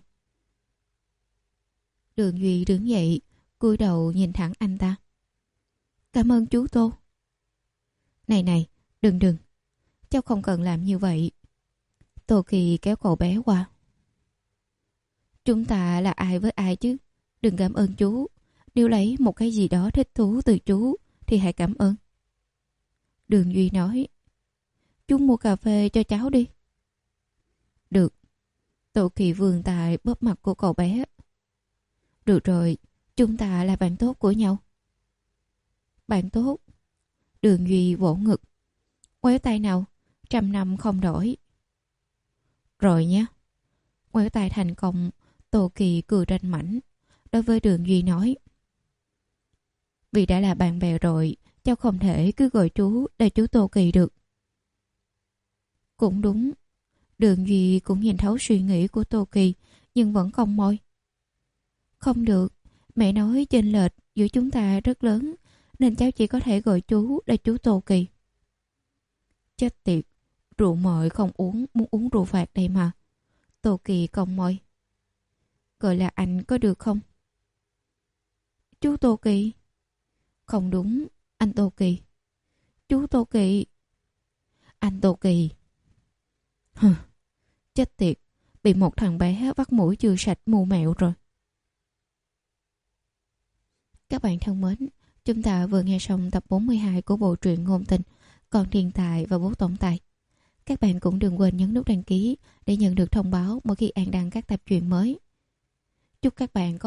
Đường Duy đứng dậy, cúi đầu nhìn thẳng anh ta. Cảm ơn chú Tô. Này này, đừng đừng. Cháu không cần làm như vậy. Tô Kỳ kéo cậu bé qua. Chúng ta là ai với ai chứ? Đừng cảm ơn chú. Nếu lấy một cái gì đó thích thú từ chú thì hãy cảm ơn. Đường Duy nói. Chú mua cà phê cho cháu đi. Được. Tô Kỳ vươn tay bóp mặt của cậu bé. Được rồi, chúng ta là bạn tốt của nhau. Bạn tốt. Đường Duy vỗ ngực. Quéo tay nào, trăm năm không đổi. Rồi nhé. Quéo tay thành công, Tô Kỳ cười ranh mãnh. Đối với Đường Duy nói. Vì đã là bạn bè rồi, cháu không thể cứ gọi chú là chú Tô Kỳ được. Cũng đúng. Đường Duy cũng nhìn thấu suy nghĩ của Tô Kỳ, nhưng vẫn cong môi. Không được, mẹ nói chênh lệch giữa chúng ta rất lớn, nên cháu chỉ có thể gọi chú là chú Tô Kỳ. Chết tiệt, rượu mời không uống, muốn uống rượu phạt đây mà. Tô Kỳ cong môi. Gọi là anh có được không? Chú Tô Kỳ. Không đúng, anh Tô Kỳ. Chú Tô Kỳ. Anh Tô Kỳ. Hừ, chết tiệt, bị một thằng bé vắt mũi chưa sạch mù mẹo rồi. Các bạn thân mến, chúng ta vừa nghe xong tập bốn mươi hai của bộ truyện ngôn tình Con Thiên Tài và Bố Tổng Tài. Các bạn cũng đừng quên nhấn nút đăng ký để nhận được thông báo mỗi khi An đăng các tập truyện mới. Chúc các bạn có